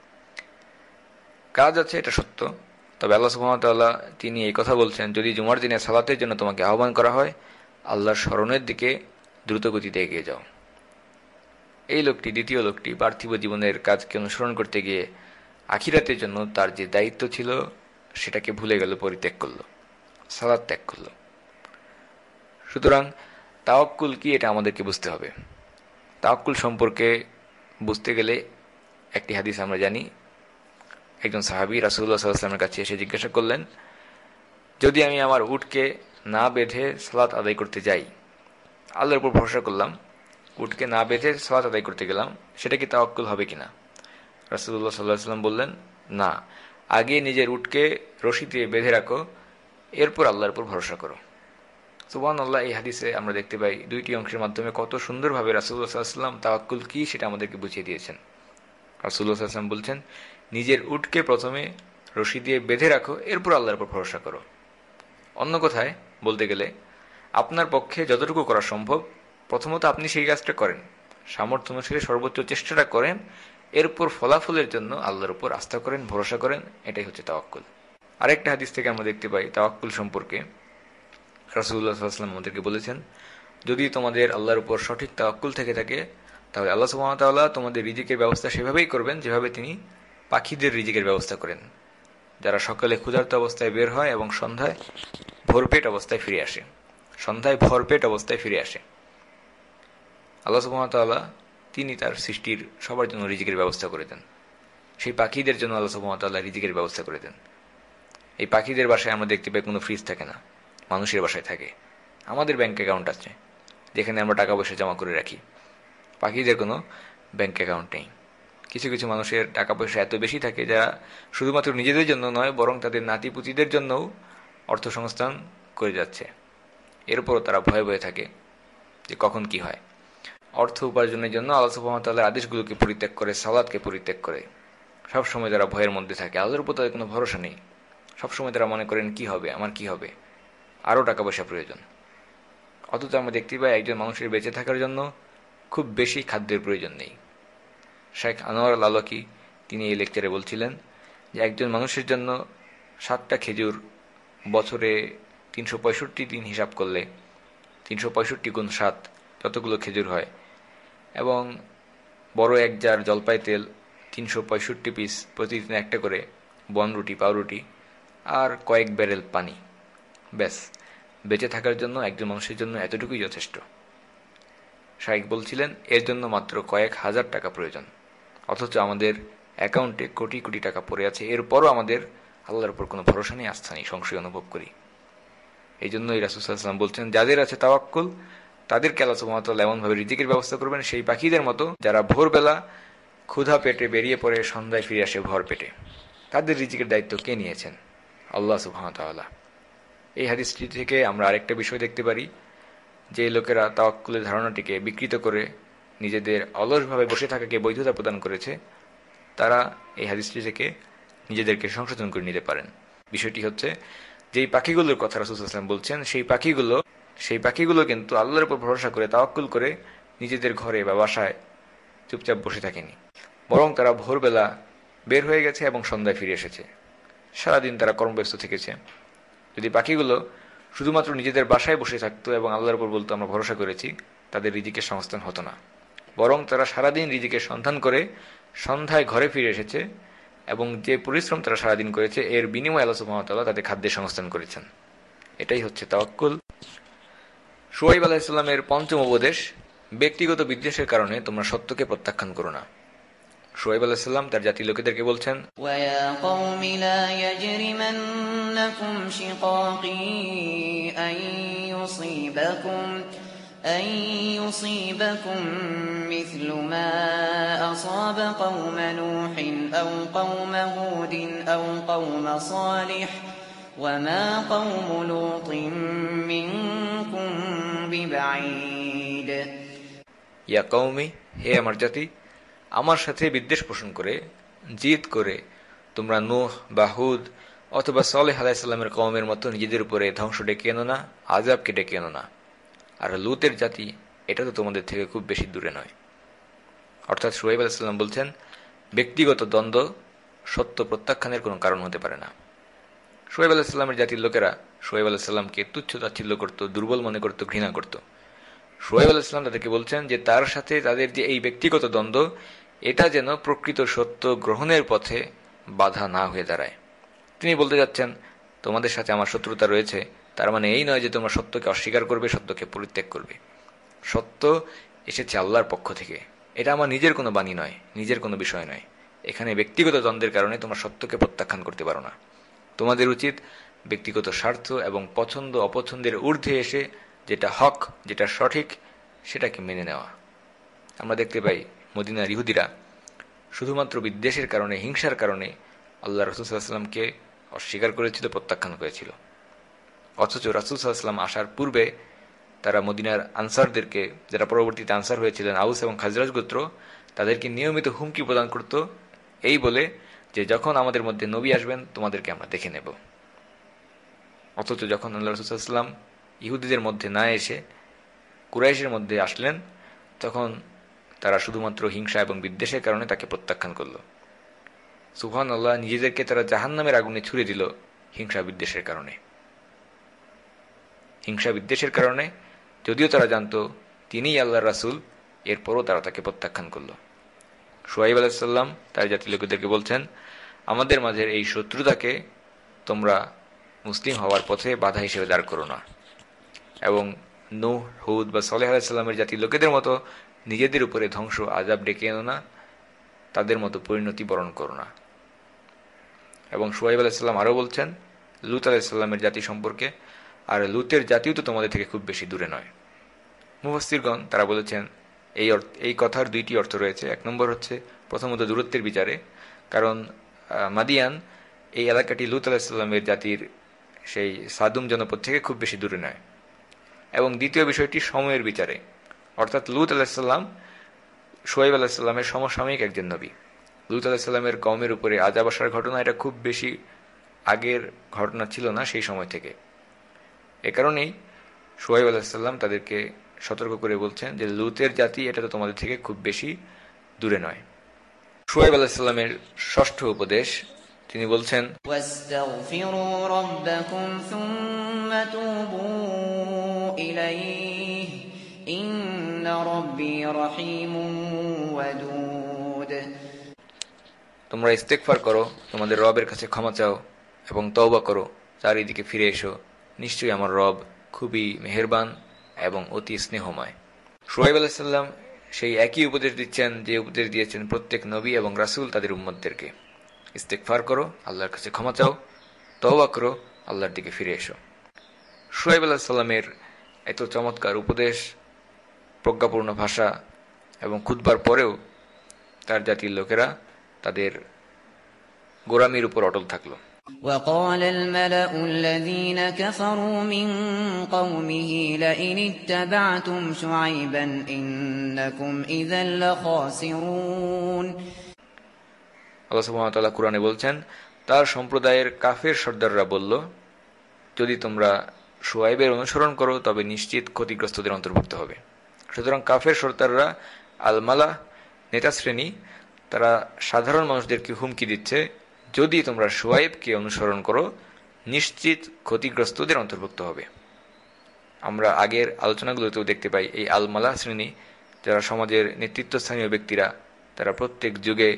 [SPEAKER 1] কাজ আছে, এটা সত্য। তবে আল্লাহ সুবহানাহু ওয়া তাআলা তিনি এই কথা বলছেন, যদি জুমার দিনে সালাতের জন্য তোমাকে আহ্বান করা হয়, আল্লাহর স্মরণের দিকে দ্রুতগতিতে এগিয়ে যাও। এই লোকটি, দ্বিতীয় লোকটি, পার্থিব জীবনের কাজকে অনুসরণ করতে গিয়ে আখিরাতের জন্য তার যে দায়িত্ব ছিল সেটাকে ভুলে গেল, পরিত্যাগ করল, সালাত ত্যাগ করল। সুতরাং তাওয়াক্কুল কি, এটা আমাদেরকে বুঝতে হবে। তাওয়াক্কুল সম্পর্কে বুঝতে গেলে একটি হাদিস আমরা জানি। একজন সাহাবী রাসূলুল্লাহ সাল্লাল্লাহু আলাইহি ওয়াসাল্লামের কাছে এসে জিজ্ঞাসা করলেন, যদি আমি আমার উটকে না বেঁধে সালাত আদায় করতে যাই, আল্লাহর উপর ভরসা করলাম, উটকে না বেঁধে সালাত আদায় করতে গেলাম, সেটা কি তাওয়াক্কুল হবে কিনা? রাসূলুল্লাহ সাল্লাল্লাহু আলাইহি ওয়াসাল্লাম বললেন, না, আগে নিজের উটকে রশি দিয়ে বেঁধে রাখো, এরপর আল্লাহর উপর ভরসা করো। সুবহানাল্লাহ। এই হাদিসে আমরা দেখতে পাই দুইটি অংশের মাধ্যমে কত সুন্দরভাবে রাসূলুল্লাহ সাল্লাল্লাহু আলাইহি ওয়াসাল্লাম তাওয়াক্কুল কি সেটা আমাদেরকে বুঝিয়ে দিয়েছেন। রাসূলুল্লাহ সাল্লাল্লাহু আলাইহি ওয়াসাল্লাম বলছেন, নিজের উটকে প্রথমে রশি দিয়ে বেঁধে রাখো, এরপর আল্লাহর উপর ভরসা করো। অন্য কথায় বলতে গেলে, আপনার পক্ষে যতটুকু করা সম্ভব প্রথমত আপনি সেই কাজটা করেন, সামর্থ্য অনুসারে সর্বোচ্চ চেষ্টাটা করেন, এরপর ফলাফলের জন্য আল্লাহর উপর আস্থা করেন, ভরসা করেন। এটাই হচ্ছে তাওয়াক্কুল। আরেকটা হাদিস থেকে আমরা দেখতে পাই তাওয়াক্কুল সম্পর্কে রাসূলুল্লাহ সাল্লাল্লাহু আলাইহি ওয়াসাল্লাম আমাদেরকে বলেছেন, যদি তোমাদের আল্লাহর উপর সঠিক তাওয়াক্কুল থেকে থাকে, তাহলে আল্লাহ সুবহানাহু ওয়া তাআলা তোমাদের রিজিকের ব্যবস্থা সেভাবেই করবেন যেভাবে তিনি পাখিদের রিজিকের ব্যবস্থা করেন, যারা সকালে ক্ষুধার্ত অবস্থায় বের হয় এবং সন্ধ্যায় ভরপেট অবস্থায় ফিরে আসে। আল্লাহ সুবহানাহু ওয়া তাআলা তিনি তার সৃষ্টির সবার জন্য রিজিকের ব্যবস্থা করে দেন। সেই পাখিদের জন্য আল্লাহ সুবহানাহু ওয়া তাআলা রিজিকের ব্যবস্থা করে দেন। এই পাখিদের বাসায় আমরা দেখতে পাই কোনো ফ্রিজ থাকে না, মানুষের বাসায় থাকে। আমাদের ব্যাংক অ্যাকাউন্ট আছে যেখানে আমরা টাকা পয়সা জমা করে রাখি, পাখিদের কোনো ব্যাংক অ্যাকাউন্ট নেই। কিছু কিছু মানুষের টাকা পয়সা এত বেশি থাকে যারা শুধুমাত্র নিজেদের জন্য নয়, বরং তাদের নাতিপুতিদের জন্যও অর্থ সংস্থান করে যাচ্ছে। এরপরও তারা ভয়ে ভয়ে থাকে যে কখন কি হয়। অর্থ উপার্জনের জন্য আল্লাহ সুবহানাহু ওয়া তাআলার আদেশগুলোকে পরিত্যাগ করে, সালাতকে পরিত্যাগ করে সবসময় তারা ভয়ের মধ্যে থাকে। আল্লাহর উপর তাদের কোনো ভরসা নেই। সবসময় তারা মনে করেন কি হবে, আমার কি হবে, আরও টাকা পয়সা প্রয়োজন। অথচ আমরা দেখতে পাই একজন মানুষের বেঁচে থাকার জন্য খুব বেশি খাদ্যের প্রয়োজন নেই। শেখ আনোয়ার আল আলাকি তিনি এই লেকচারে বলছিলেন যে একজন মানুষের জন্য 7টা খেজুর বছরে 365 দিন হিসাব করলে 365 গুণ 7 যতগুলো খেজুর হয়, এবং বড় এক জার জলপাই তেল 365 পিস, প্রতিদিন একটা করে বনরুটি, পাউরুটি আর কয়েক ব্যারেল পানি, ব্যাস বেঁচে থাকার জন্য একজন মানুষের জন্য এতটুকুই যথেষ্ট। শাইখ বলছিলেন এর জন্য মাত্র কয়েক হাজার টাকা প্রয়োজন, অথচ আমাদের অ্যাকাউন্টে কোটি কোটি টাকা পড়ে আছে, এরপরও আমাদের আল্লাহর উপর কোনো ভরসা নেই, আস্থা নেই, সংশয় অনুভব করি। এই জন্যই রাসূল সাল্লাল্লাহু আলাইহি ওয়াসাল্লাম বলছেন, যাদের আছে তাওয়াক্কুল তাদেরকে আল্লাহ সুবহানাহু ওয়া তাআলা এমনভাবে রিজিকের ব্যবস্থা করবেন সেই পাখিদের মতো যারা ভোরবেলা ক্ষুধা পেটে বেরিয়ে পড়ে সন্ধ্যায় ফিরে আসে ভর পেটে। তাদের রিজিকের দায়িত্ব কে নিয়েছেন? আল্লাহ সুবহানাহু ওয়া তাআলা। এই হাদিসটি থেকে আমরা আরেকটা বিষয় দেখতে পারি, যে লোকেরা তাওয়াক্কুলের ধারণাটিকে বিকৃত করে নিজেদের অলসভাবে বসে থাকাকে বৈধতা প্রদান করেছে, তারা এই হাদিসটি থেকে নিজেদেরকে সংশোধন করে নিতে পারেন। বিষয়টি হচ্ছে, যেই পাখিগুলোর কথা রাসূল সাল্লাল্লাহু আলাইহি ওয়াসাল্লাম বলছেন, সেই পাখিগুলো কিন্তু আল্লাহর উপর ভরসা করে তাওয়াক্কুল করে নিজেদের ঘরে বা বাসায় চুপচাপ বসে থাকেনি, বরং তারা ভোরবেলা বের হয়ে গেছে এবং সন্ধ্যায় ফিরে এসেছে। সারাদিন তারা কর্মব্যস্ত থেকেছে। যদি পাখিগুলো শুধুমাত্র নিজেদের বাসায় বসে থাকতো এবং আল্লাহর উপর বলতো আমরা ভরসা করেছি, তাদের রিজিকের সংস্থান হতো না, বরং তারা সারাদিন রিজিকের সন্ধান করে সন্ধ্যায় ঘরে ফিরে এসেছে এবং যে পরিশ্রম তারা সারাদিন করেছে এর বিনিময়ে আল্লাহ সুবহানাহু ওয়া তাআলা তাদের খাদ্যের সংস্থান করেছেন। এটাই হচ্ছে তাওয়াক্কুল। শুআয়ব আলাইহিস সালামের পঞ্চম উপদেশ, ব্যক্তিগত বিদ্বেষের কারণে তোমরা সত্যকে প্রত্যাখ্যান করো না। শুআয়ব আলাইহিস সালাম তার জাতির লোকেদেরকে বলছেন,
[SPEAKER 2] وَيَا قَوْمِ لَا يَجْرِمَنَّكُمْ شِقَاقِي أَن يُصِيبَكُم مِّثْلُ مَا أَصَابَ قَوْمَ نُوحٍ أَوْ قَوْمَ هُودٍ أَوْ قَوْمَ صَالِحٍ وَمَا قَوْمُ لُوطٍ مِّنكُم بِبَعِيدٍ।
[SPEAKER 1] ইয়া কওমি, হে আমার জাতি, আমার সাথে বিদ্বেষ পোষণ করে, জিদ করে তোমরা নূহ বা হুদ অথবা সালেহ আলাইহিস সালামের কওমের মতো নিজেদের উপরে ধ্বংস ডেকে এনো না, আযাবকে ডেকে এনো না। আর লূতের জাতি, এটা তো তোমাদের থেকে খুব বেশি দূরে নয়। অর্থাৎ শুআয়ব আলাইহিস সালাম বলছেন, ব্যক্তিগত দ্বন্দ্ব সত্য প্রত্যাখ্যানের কোনো কারণ হতে পারে না। শুআয়ব আলাইহিস সালামের জাতির লোকেরা শুআয়ব আলাইহিস সালামকে তুচ্ছ তাচ্ছিল্য করত, দুর্বল মনে করত, ঘৃণা করত। শুআয়ব আলাইহিস সালাম তাদেরকে বলছেন যে তার সাথে তাদের যে এই ব্যক্তিগত দ্বন্দ্ব, এটা যেন প্রকৃত সত্য গ্রহণের পথে বাধা না হয়ে দাঁড়ায়। তিনি বলতে যাচ্ছেন, তোমাদের সাথে আমার শত্রুতা রয়েছে, তার মানে এই নয় যে তোমরা সত্যকে অস্বীকার করবে, সত্যকে পরিত্যাগ করবে। সত্য এসেছে আল্লাহর পক্ষ থেকে, এটা আমার নিজের কোনো বাণী নয়, নিজের কোনো বিষয় নয়। এখানে ব্যক্তিগত দ্বন্দ্বের কারণে তোমরা সত্যকে প্রত্যাখ্যান করতে পারো না। তোমাদের উচিত ব্যক্তিগত স্বার্থ এবং পছন্দ অপছন্দের ঊর্ধ্বে এসে যেটা হক, যেটা সঠিক, সেটাকে মেনে নেওয়া। আমরা দেখতে পাই মদিনার ইহুদিরা শুধুমাত্র বিদ্বেষের কারণে, হিংসার কারণে আল্লাহ রাসূল সাল্লাল্লাহু আলাইহি ওয়াসাল্লামকে অস্বীকার করেছিল, প্রত্যাখ্যান করেছিল। অথচ রাসূল সাল্লাল্লাহু আলাইহি ওয়াসাল্লাম আসার পূর্বে তারা মদিনার আনসারদেরকে, যারা পরবর্তীতে আনসার হয়েছিলেন আউস এবং খাজরাজ গোত্র, তাদেরকে নিয়মিত হুমকি প্রদান করত এই বলে যে যখন আমাদের মধ্যে নবী আসবেন তোমাদেরকে আমরা দেখে নেব। অথচ যখন আল্লাহ রাসূল সাল্লাল্লাহু আলাইহি ওয়াসাল্লাম ইহুদিদের মধ্যে না এসে কুরাইশের মধ্যে আসলেন, তখন তারা শুধুমাত্র হিংসা এবং বিদ্বেষের কারণে তাকে প্রত্যাখ্যান করল। সুবহানাল্লাহ, নিজেদেরকে তারা জাহান্নামের আগুনে ছুড়ে দিল হিংসা বিদ্বেষের কারণে। হিংসা বিদ্বেষের কারণে, যদিও তারা জানতো তিনিই আল্লাহর রাসূল, এরপরও তারা তাকে প্রত্যাখ্যান করল। শুআয়ব আলাইহিস সালাম তার জাতির লোকেদেরকে বলছেন, আমাদের মাঝের এই শত্রুতাকে তোমরা মুসলিম হওয়ার পথে বাধা হিসেবে দাঁড় করো না, এবং নূহ, হুদ বা সালেহ আলাইহিস সালামের জাতির লোকেদের মতো নিজেদের উপরে ধ্বংস আযাব ডেকে এনো না, তাদের মতো পরিণতি বরণ করো না। এবং শুআয়ব আলাইহিস সালাম আরও বলছেন লূত আলাইহিস সালামের জাতি সম্পর্কে, আর লূতের জাতিও তো তোমাদের থেকে খুব বেশি দূরে নয়। মুফাসসিরগণ তারা বলেছেন এই কথার দুইটি অর্থ রয়েছে। এক নম্বর হচ্ছে প্রথমত দূরত্বের বিচারে, কারণ মাদিয়ান এই এলাকাটি লূত আলাইহিস সালামের জাতির সেই সাদুম জনপদ থেকে খুব বেশি দূরে নয়। এবং দ্বিতীয় বিষয়টি সময়ের বিচারে, অর্থাৎ লূত আলাইহিস সালাম শুআয়ব আলাইহিস সালামের সমসাময়িক একজন নবী। লূত আলাইহিস সালামের কওমের উপরে আযাব আসার ঘটনা এটা খুব বেশি আগের ঘটনা ছিল না সেই সময় থেকে। এ কারণেই শুআয়ব আলাইহিস সালাম তাদেরকে সতর্ক করে বলছেন যে লূতের জাতি এটা তো তোমাদের থেকে খুব বেশি দূরে নয়। শুআয়ব আলাইহিস সালামের ষষ্ঠ উপদেশ, তিনি বলছেন,
[SPEAKER 2] واستغفروا ربكم ثم توبوا إليه إن ربي رحيم ودود।
[SPEAKER 1] তোমরা ইস্তেগফার করো, তোমাদের রবের কাছে ক্ষমা চাও এবং তওবা করো, চারিদিকে ফিরে এসো, নিশ্চয়ই আমার রব খুবই মেহেরবান এবং অতি স্নেহময়। শুআয়ব আলাইহিস সালাম সেই একই উপদেশ দিচ্ছেন যে উপদেশ দিয়েছেন প্রত্যেক নবী এবং রাসূল তাদের উম্মতদেরকে, ইস্তেগফার করো, আল্লাহর কাছে ক্ষমা চাও, তওবা করো, আল্লাহর দিকে ফিরে এসো। শুআয়ব আলাইহিস সালামের এত চমৎকার উপদেশ, প্রজ্ঞাপূর্ণ ভাষা এবং খুতবার পরেও তার জাতির লোকেরা তাদের গোরামির উপর অটল থাকলো।
[SPEAKER 2] وقال الملأ الذين كفروا من قومه لئن اتبعتم شعيبا إنكم إذا لخاسرون।
[SPEAKER 1] আল্লাহ সুবহানাহু ওয়া তাআলা কুরআনে বলছেন, তার সম্প্রদায়ের কাফের সর্দাররা বলল, যদি তোমরা শুআয়বের অনুসরণ করো তবে নিশ্চিত ক্ষতিগ্রস্তদের অন্তর্ভুক্ত হবে। সুতরাং কাফের সর্দাররা, আল মালা নেতা শ্রেণী, তারা সাধারণ মানুষদেরকে হুমকি দিচ্ছে, যদি তোমরা শুআয়বকে অনুসরণ করো নিশ্চিত ক্ষতিগ্রস্তদের অন্তর্ভুক্ত হবে। আমরা আগের আলোচনাগুলোতেও দেখতে পাই এই আল মালা শ্রেণী, যারা সমাজের নেতৃত্বস্থানীয় ব্যক্তিরা, তারা প্রত্যেক যুগে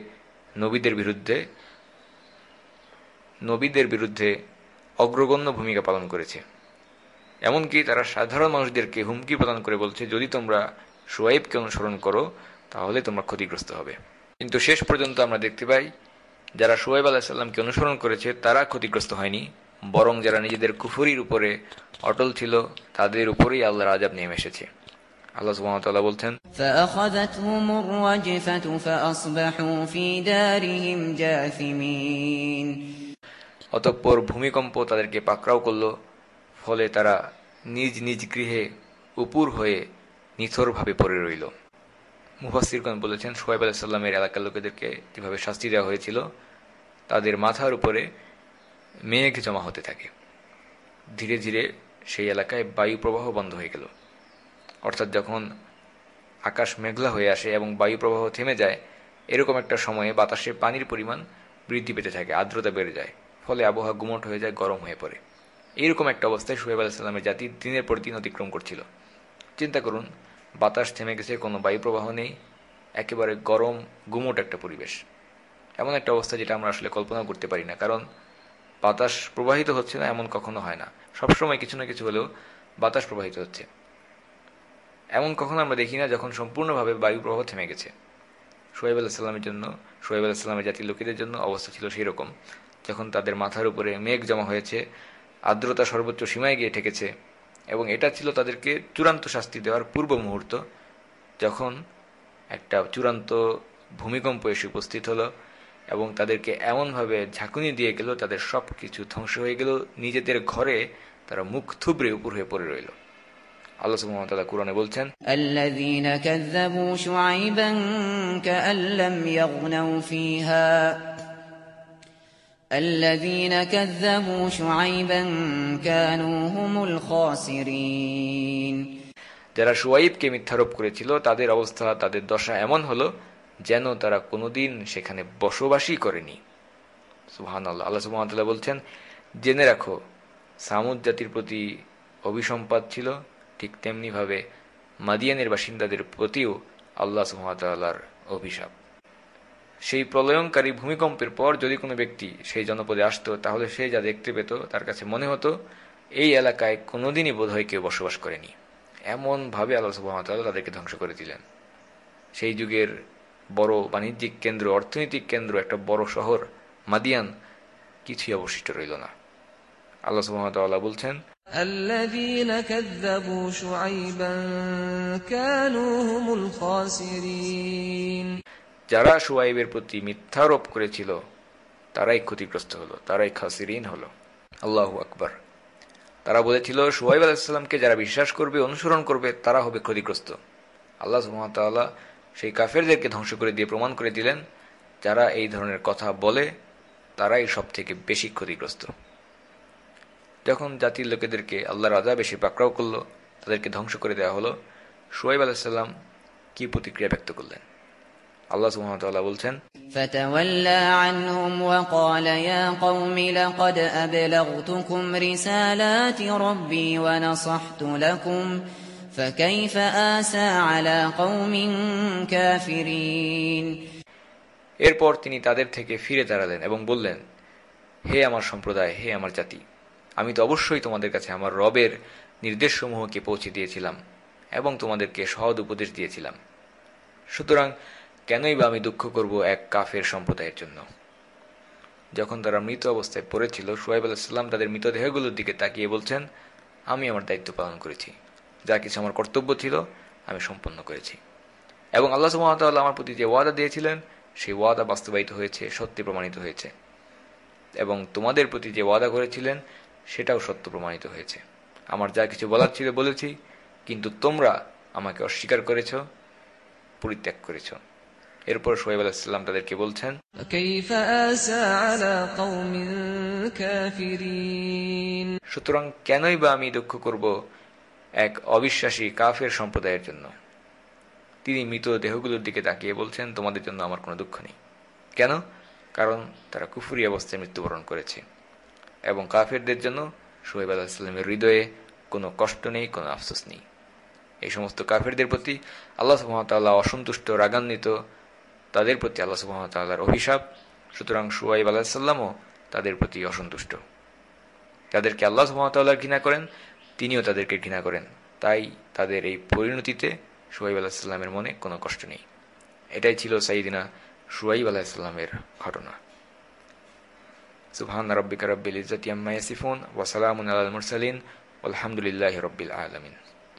[SPEAKER 1] নবীদের বিরুদ্ধে অগ্রগণ্য ভূমিকা পালন করেছে। এমনকি তারা সাধারণ মানুষদেরকে হুমকি প্রদান করে বলছে, যদি তোমরা শুআয়বকে অনুসরণ করো তাহলে তোমরা ক্ষতিগ্রস্ত হবে। কিন্তু শেষ পর্যন্ত আমরা দেখতে পাই যারা শুআয়ব আলাইহিস সালামকে অনুসরণ করেছে তারা ক্ষতিগ্রস্ত হয়নি, বরং যারা নিজেদের কুফরির উপরে অটল ছিল তাদের উপরেই আল্লাহর আযাব নেমে এসেছে। আল্লাহ সুবহানাহু ওয়া তাআলা বলছেন,
[SPEAKER 2] فأخذتهم الرجفة فأصبحوا في دارهم جاثمين।
[SPEAKER 1] অতঃপর ভূমিকম্প তাদেরকে পাকড়াও করল, ফলে তারা নিজ নিজ গৃহে উপুর হয়ে নিথরভাবে পড়ে রইল। মুফাসসিরগণ বলেছেন, শুআয়ব আলাইহিস সালামের এলাকার লোকেদেরকে যেভাবে শাস্তি দেওয়া হয়েছিল, তাদের মাথার উপরে মেঘ জমা হতে থাকে। ধীরে ধীরে সেই এলাকায় বায়ু প্রবাহ বন্ধ হয়ে গেল। অর্থাৎ যখন আকাশ মেঘলা হয়ে আসে এবং বায়ু প্রবাহ থেমে যায়, এরকম একটা সময়ে বাতাসে পানির পরিমাণ বৃদ্ধি পেতে থাকে, আর্দ্রতা বেড়ে যায়, ফলে আবহাওয়া গুমোট হয়ে যায়, গরম হয়ে পড়ে। এইরকম একটা অবস্থায় শুআয়ব আলাইহিস সালামের জাতি দিনের পর দিন অতিক্রম করছিল। চিন্তা করুন, বাতাস থেমে গেছে, কোনো বায়ু প্রবাহ নেই, একেবারে গরম গুমোট একটা পরিবেশ। এমন একটা অবস্থা যেটা আমরা আসলে কল্পনাও করতে পারি না, কারণ বাতাস প্রবাহিত হচ্ছে না এমন কখনো হয় না, সবসময় কিছু না কিছু হলেও বাতাস প্রবাহিত হচ্ছে। এমন কখনো আমরা দেখি না যখন সম্পূর্ণভাবে বায়ু প্রবাহ থেমে গেছে। শুআয়ব আলাইহিস সালামের জাতির লোকেদের জন্য অবস্থা ছিল সেই রকম, যখন তাদের মাথার উপরে মেঘ জমা হয়েছে, আর্দ্রতা সর্বোচ্চ সীমায় গিয়ে ঠেকেছে, এবং এটা ছিল তাদেরকে চূড়ান্ত শাস্তি দেওয়ার পূর্ব মুহূর্ত, যখন একটা চূড়ান্ত ভূমিকম্প এসে উপস্থিত হলো এবং তাদেরকে এমনভাবে ঝাঁকুনি দিয়ে গেল, তাদের সব কিছু ধ্বংস হয়ে গেল, নিজেদের ঘরে তারা মুখ থুবড়ে উপর হয়ে পড়ে রইল। আল্লাহ সুবহানাহু ওয়া তাআলা কুরআনে বলছেন,
[SPEAKER 2] الذين كذبوا شعيبا كأن لم يغنوا فيها الذين كذبوا شعيبا كانوا هم الخاسرين।
[SPEAKER 1] যারা শুআয়বকে মিথ্যারোপ করেছিল তাদের অবস্থা, তাদের দশা এমন হলো যেন তারা কোনোদিন সেখানে বসবাসই করেনি। সুবহানাল্লাহ। আল্লাহ সুবহানাহু ওয়া তাআলা বলছেন, জেনে রাখো সামুদ জাতির প্রতি অভিসম্পাত ছিল, ঠিক তেমনি ভাবে মাদিয়ানের বাসিন্দাদের প্রতিও আল্লাহ সুবহানাহু ওয়া তাআলার অভিশাপ। সেই প্রলয়ঙ্কারী ভূমিকম্পের পর যদি কোনো ব্যক্তি সেই জনপদে আসতো, তাহলে সে যা দেখতে পেত তার কাছে মনে হতো এই এলাকায় কোনোদিনই বোধহয় কেউ বসবাস করেনি। এমন ভাবে আল্লাহ সুবহানাহু ওয়া তাআলা তাদেরকে ধ্বংস করে দিলেন। সেই যুগের বড় বাণিজ্যিক কেন্দ্র, অর্থনৈতিক কেন্দ্র, একটা বড় শহর মাদিয়ান কিছুই অবশিষ্ট রইল না। আল্লাহ সুবহানাহু ওয়া তাআলা বলছেন,
[SPEAKER 3] الذين كذبوا شعيبا كانوا هم الخاسرين।
[SPEAKER 1] যারা শুআয়বের প্রতি মিথ্যারোপ করেছিল তারাই ক্ষতিগ্রস্ত হলো, তারাই খাসিরিন হলো। আল্লাহু আকবার। তারা বলেছিল শুআয়ব আলাইহিস সালামকে যারা বিশ্বাস করবে, অনুসরণ করবে, তারা হবে ক্ষতিগ্রস্ত। আল্লাহ সুবহানাহু ওয়া তাআলা সেই কাফেরদেরকে ধ্বংস করে দিয়ে প্রমাণ করে দিলেন, যারা এই ধরনের কথা বলে তারাই সব থেকে বেশি ক্ষতিগ্রস্ত। যখন জাতির লোকেদেরকে আল্লাহর আযাব এসে পাকড়াও করলো, তাদেরকে ধ্বংস করে দেওয়া হলো, শুআয়ব আলাইহিস সালাম কি প্রতিক্রিয়া ব্যক্ত করলেন? আল্লাহ সুবহানাহু ওয়া তাআলা বলছেন,
[SPEAKER 2] فتولى عنهم وقال يا قوم لقد أبلغتكم رسالات ربي ونصحت لكم فكيف آسى على قوم كافرين।
[SPEAKER 1] এরপর তিনি তাদের থেকে ফিরে দাঁড়ালেন এবং বললেন, হে আমার সম্প্রদায়, হে আমার জাতি, আমি তো অবশ্যই তোমাদের কাছে আমার রবের নির্দেশসমূহকে পৌঁছে দিয়েছিলাম, এবং তোমাদেরকে সহজ উপদেশ দিয়েছিলাম। সুতরাং কেনই বা আমি দুঃখ করব এক কাফের সম্প্রদায়ের জন্য। যখন তারা মৃত অবস্থায় পড়েছিল, শুআয়ব আলাইহিস সালাম তাদের মৃতদেহগুলোর দিকে তাকিয়ে বলছেন, আমি আমার দায়িত্ব পালন করেছি, যা কিছু আমার কর্তব্য ছিল আমি সম্পন্ন করেছি। এবং আল্লাহ সুবহানাহু ওয়া তাআলা আমার প্রতি যে ওয়াদা দিয়েছিলেন সেই ওয়াদা বাস্তবায়িত হয়েছে, সত্যি প্রমাণিত হয়েছে। এবং তোমাদের প্রতি যে ওয়াদা করেছিলেন সেটাও সত্য প্রমাণিত হয়েছে। আমার যা কিছু বলার ছিল বলেছি, কিন্তু তোমরা আমাকে অস্বীকার করেছ, পরিত্যাগ করেছ। এরপর শুআয়ব আলাইহিস সালাম তাদেরকে বলছেন,
[SPEAKER 3] فكيف آسى على قوم كافرين
[SPEAKER 1] সুতরাং কেনই বা আমি দুঃখ করব এক অবিশ্বাসী কাফের সম্প্রদায়ের জন্য। তিনি মৃত দেহগুলোর দিকে তাকিয়ে বলছেন, তোমাদের জন্য আমার কোনো দুঃখ নেই। কেন? কারণ তারা কুফরি অবস্থায় মৃত্যুবরণ করেছে। এবং কাফেরদের জন্য শুআয়ব আলাইহিস সালামের হৃদয়ে কোনো কষ্ট নেই, কোনো আফসোস নেই। এই সমস্ত কাফেরদের প্রতি আল্লাহ সুবহানাহু ওয়া তাআলা অসন্তুষ্ট, রাগান্বিত, তাদের প্রতি আল্লাহ সুবহানাহু ওয়া তাআলার অভিশাপ। সুতরাং শুআয়ব আলাইহিস সালামও তাদের প্রতি অসন্তুষ্ট। তাদেরকে আল্লাহ সুবহানাহু ওয়া তাআলা ঘৃণা করেন, তিনিও তাদেরকে ঘৃণা করেন। তাই তাদের এই পরিণতিতে শুআয়ব আলাইহিস সালামের মনে কোনো কষ্ট নেই। এটাই ছিল সাইয়্যিদিনা শুআয়ব আলাইহিস সালামের ঘটনা। সুবহান রাব্বিকা রাব্বিল ইজ্জাতি আম্মা ইয়াসিফুন ওয়া সালামুন আলাল মুরসালিন ওয়ালহামদুলিল্লাহি রাব্বিল আলামিন।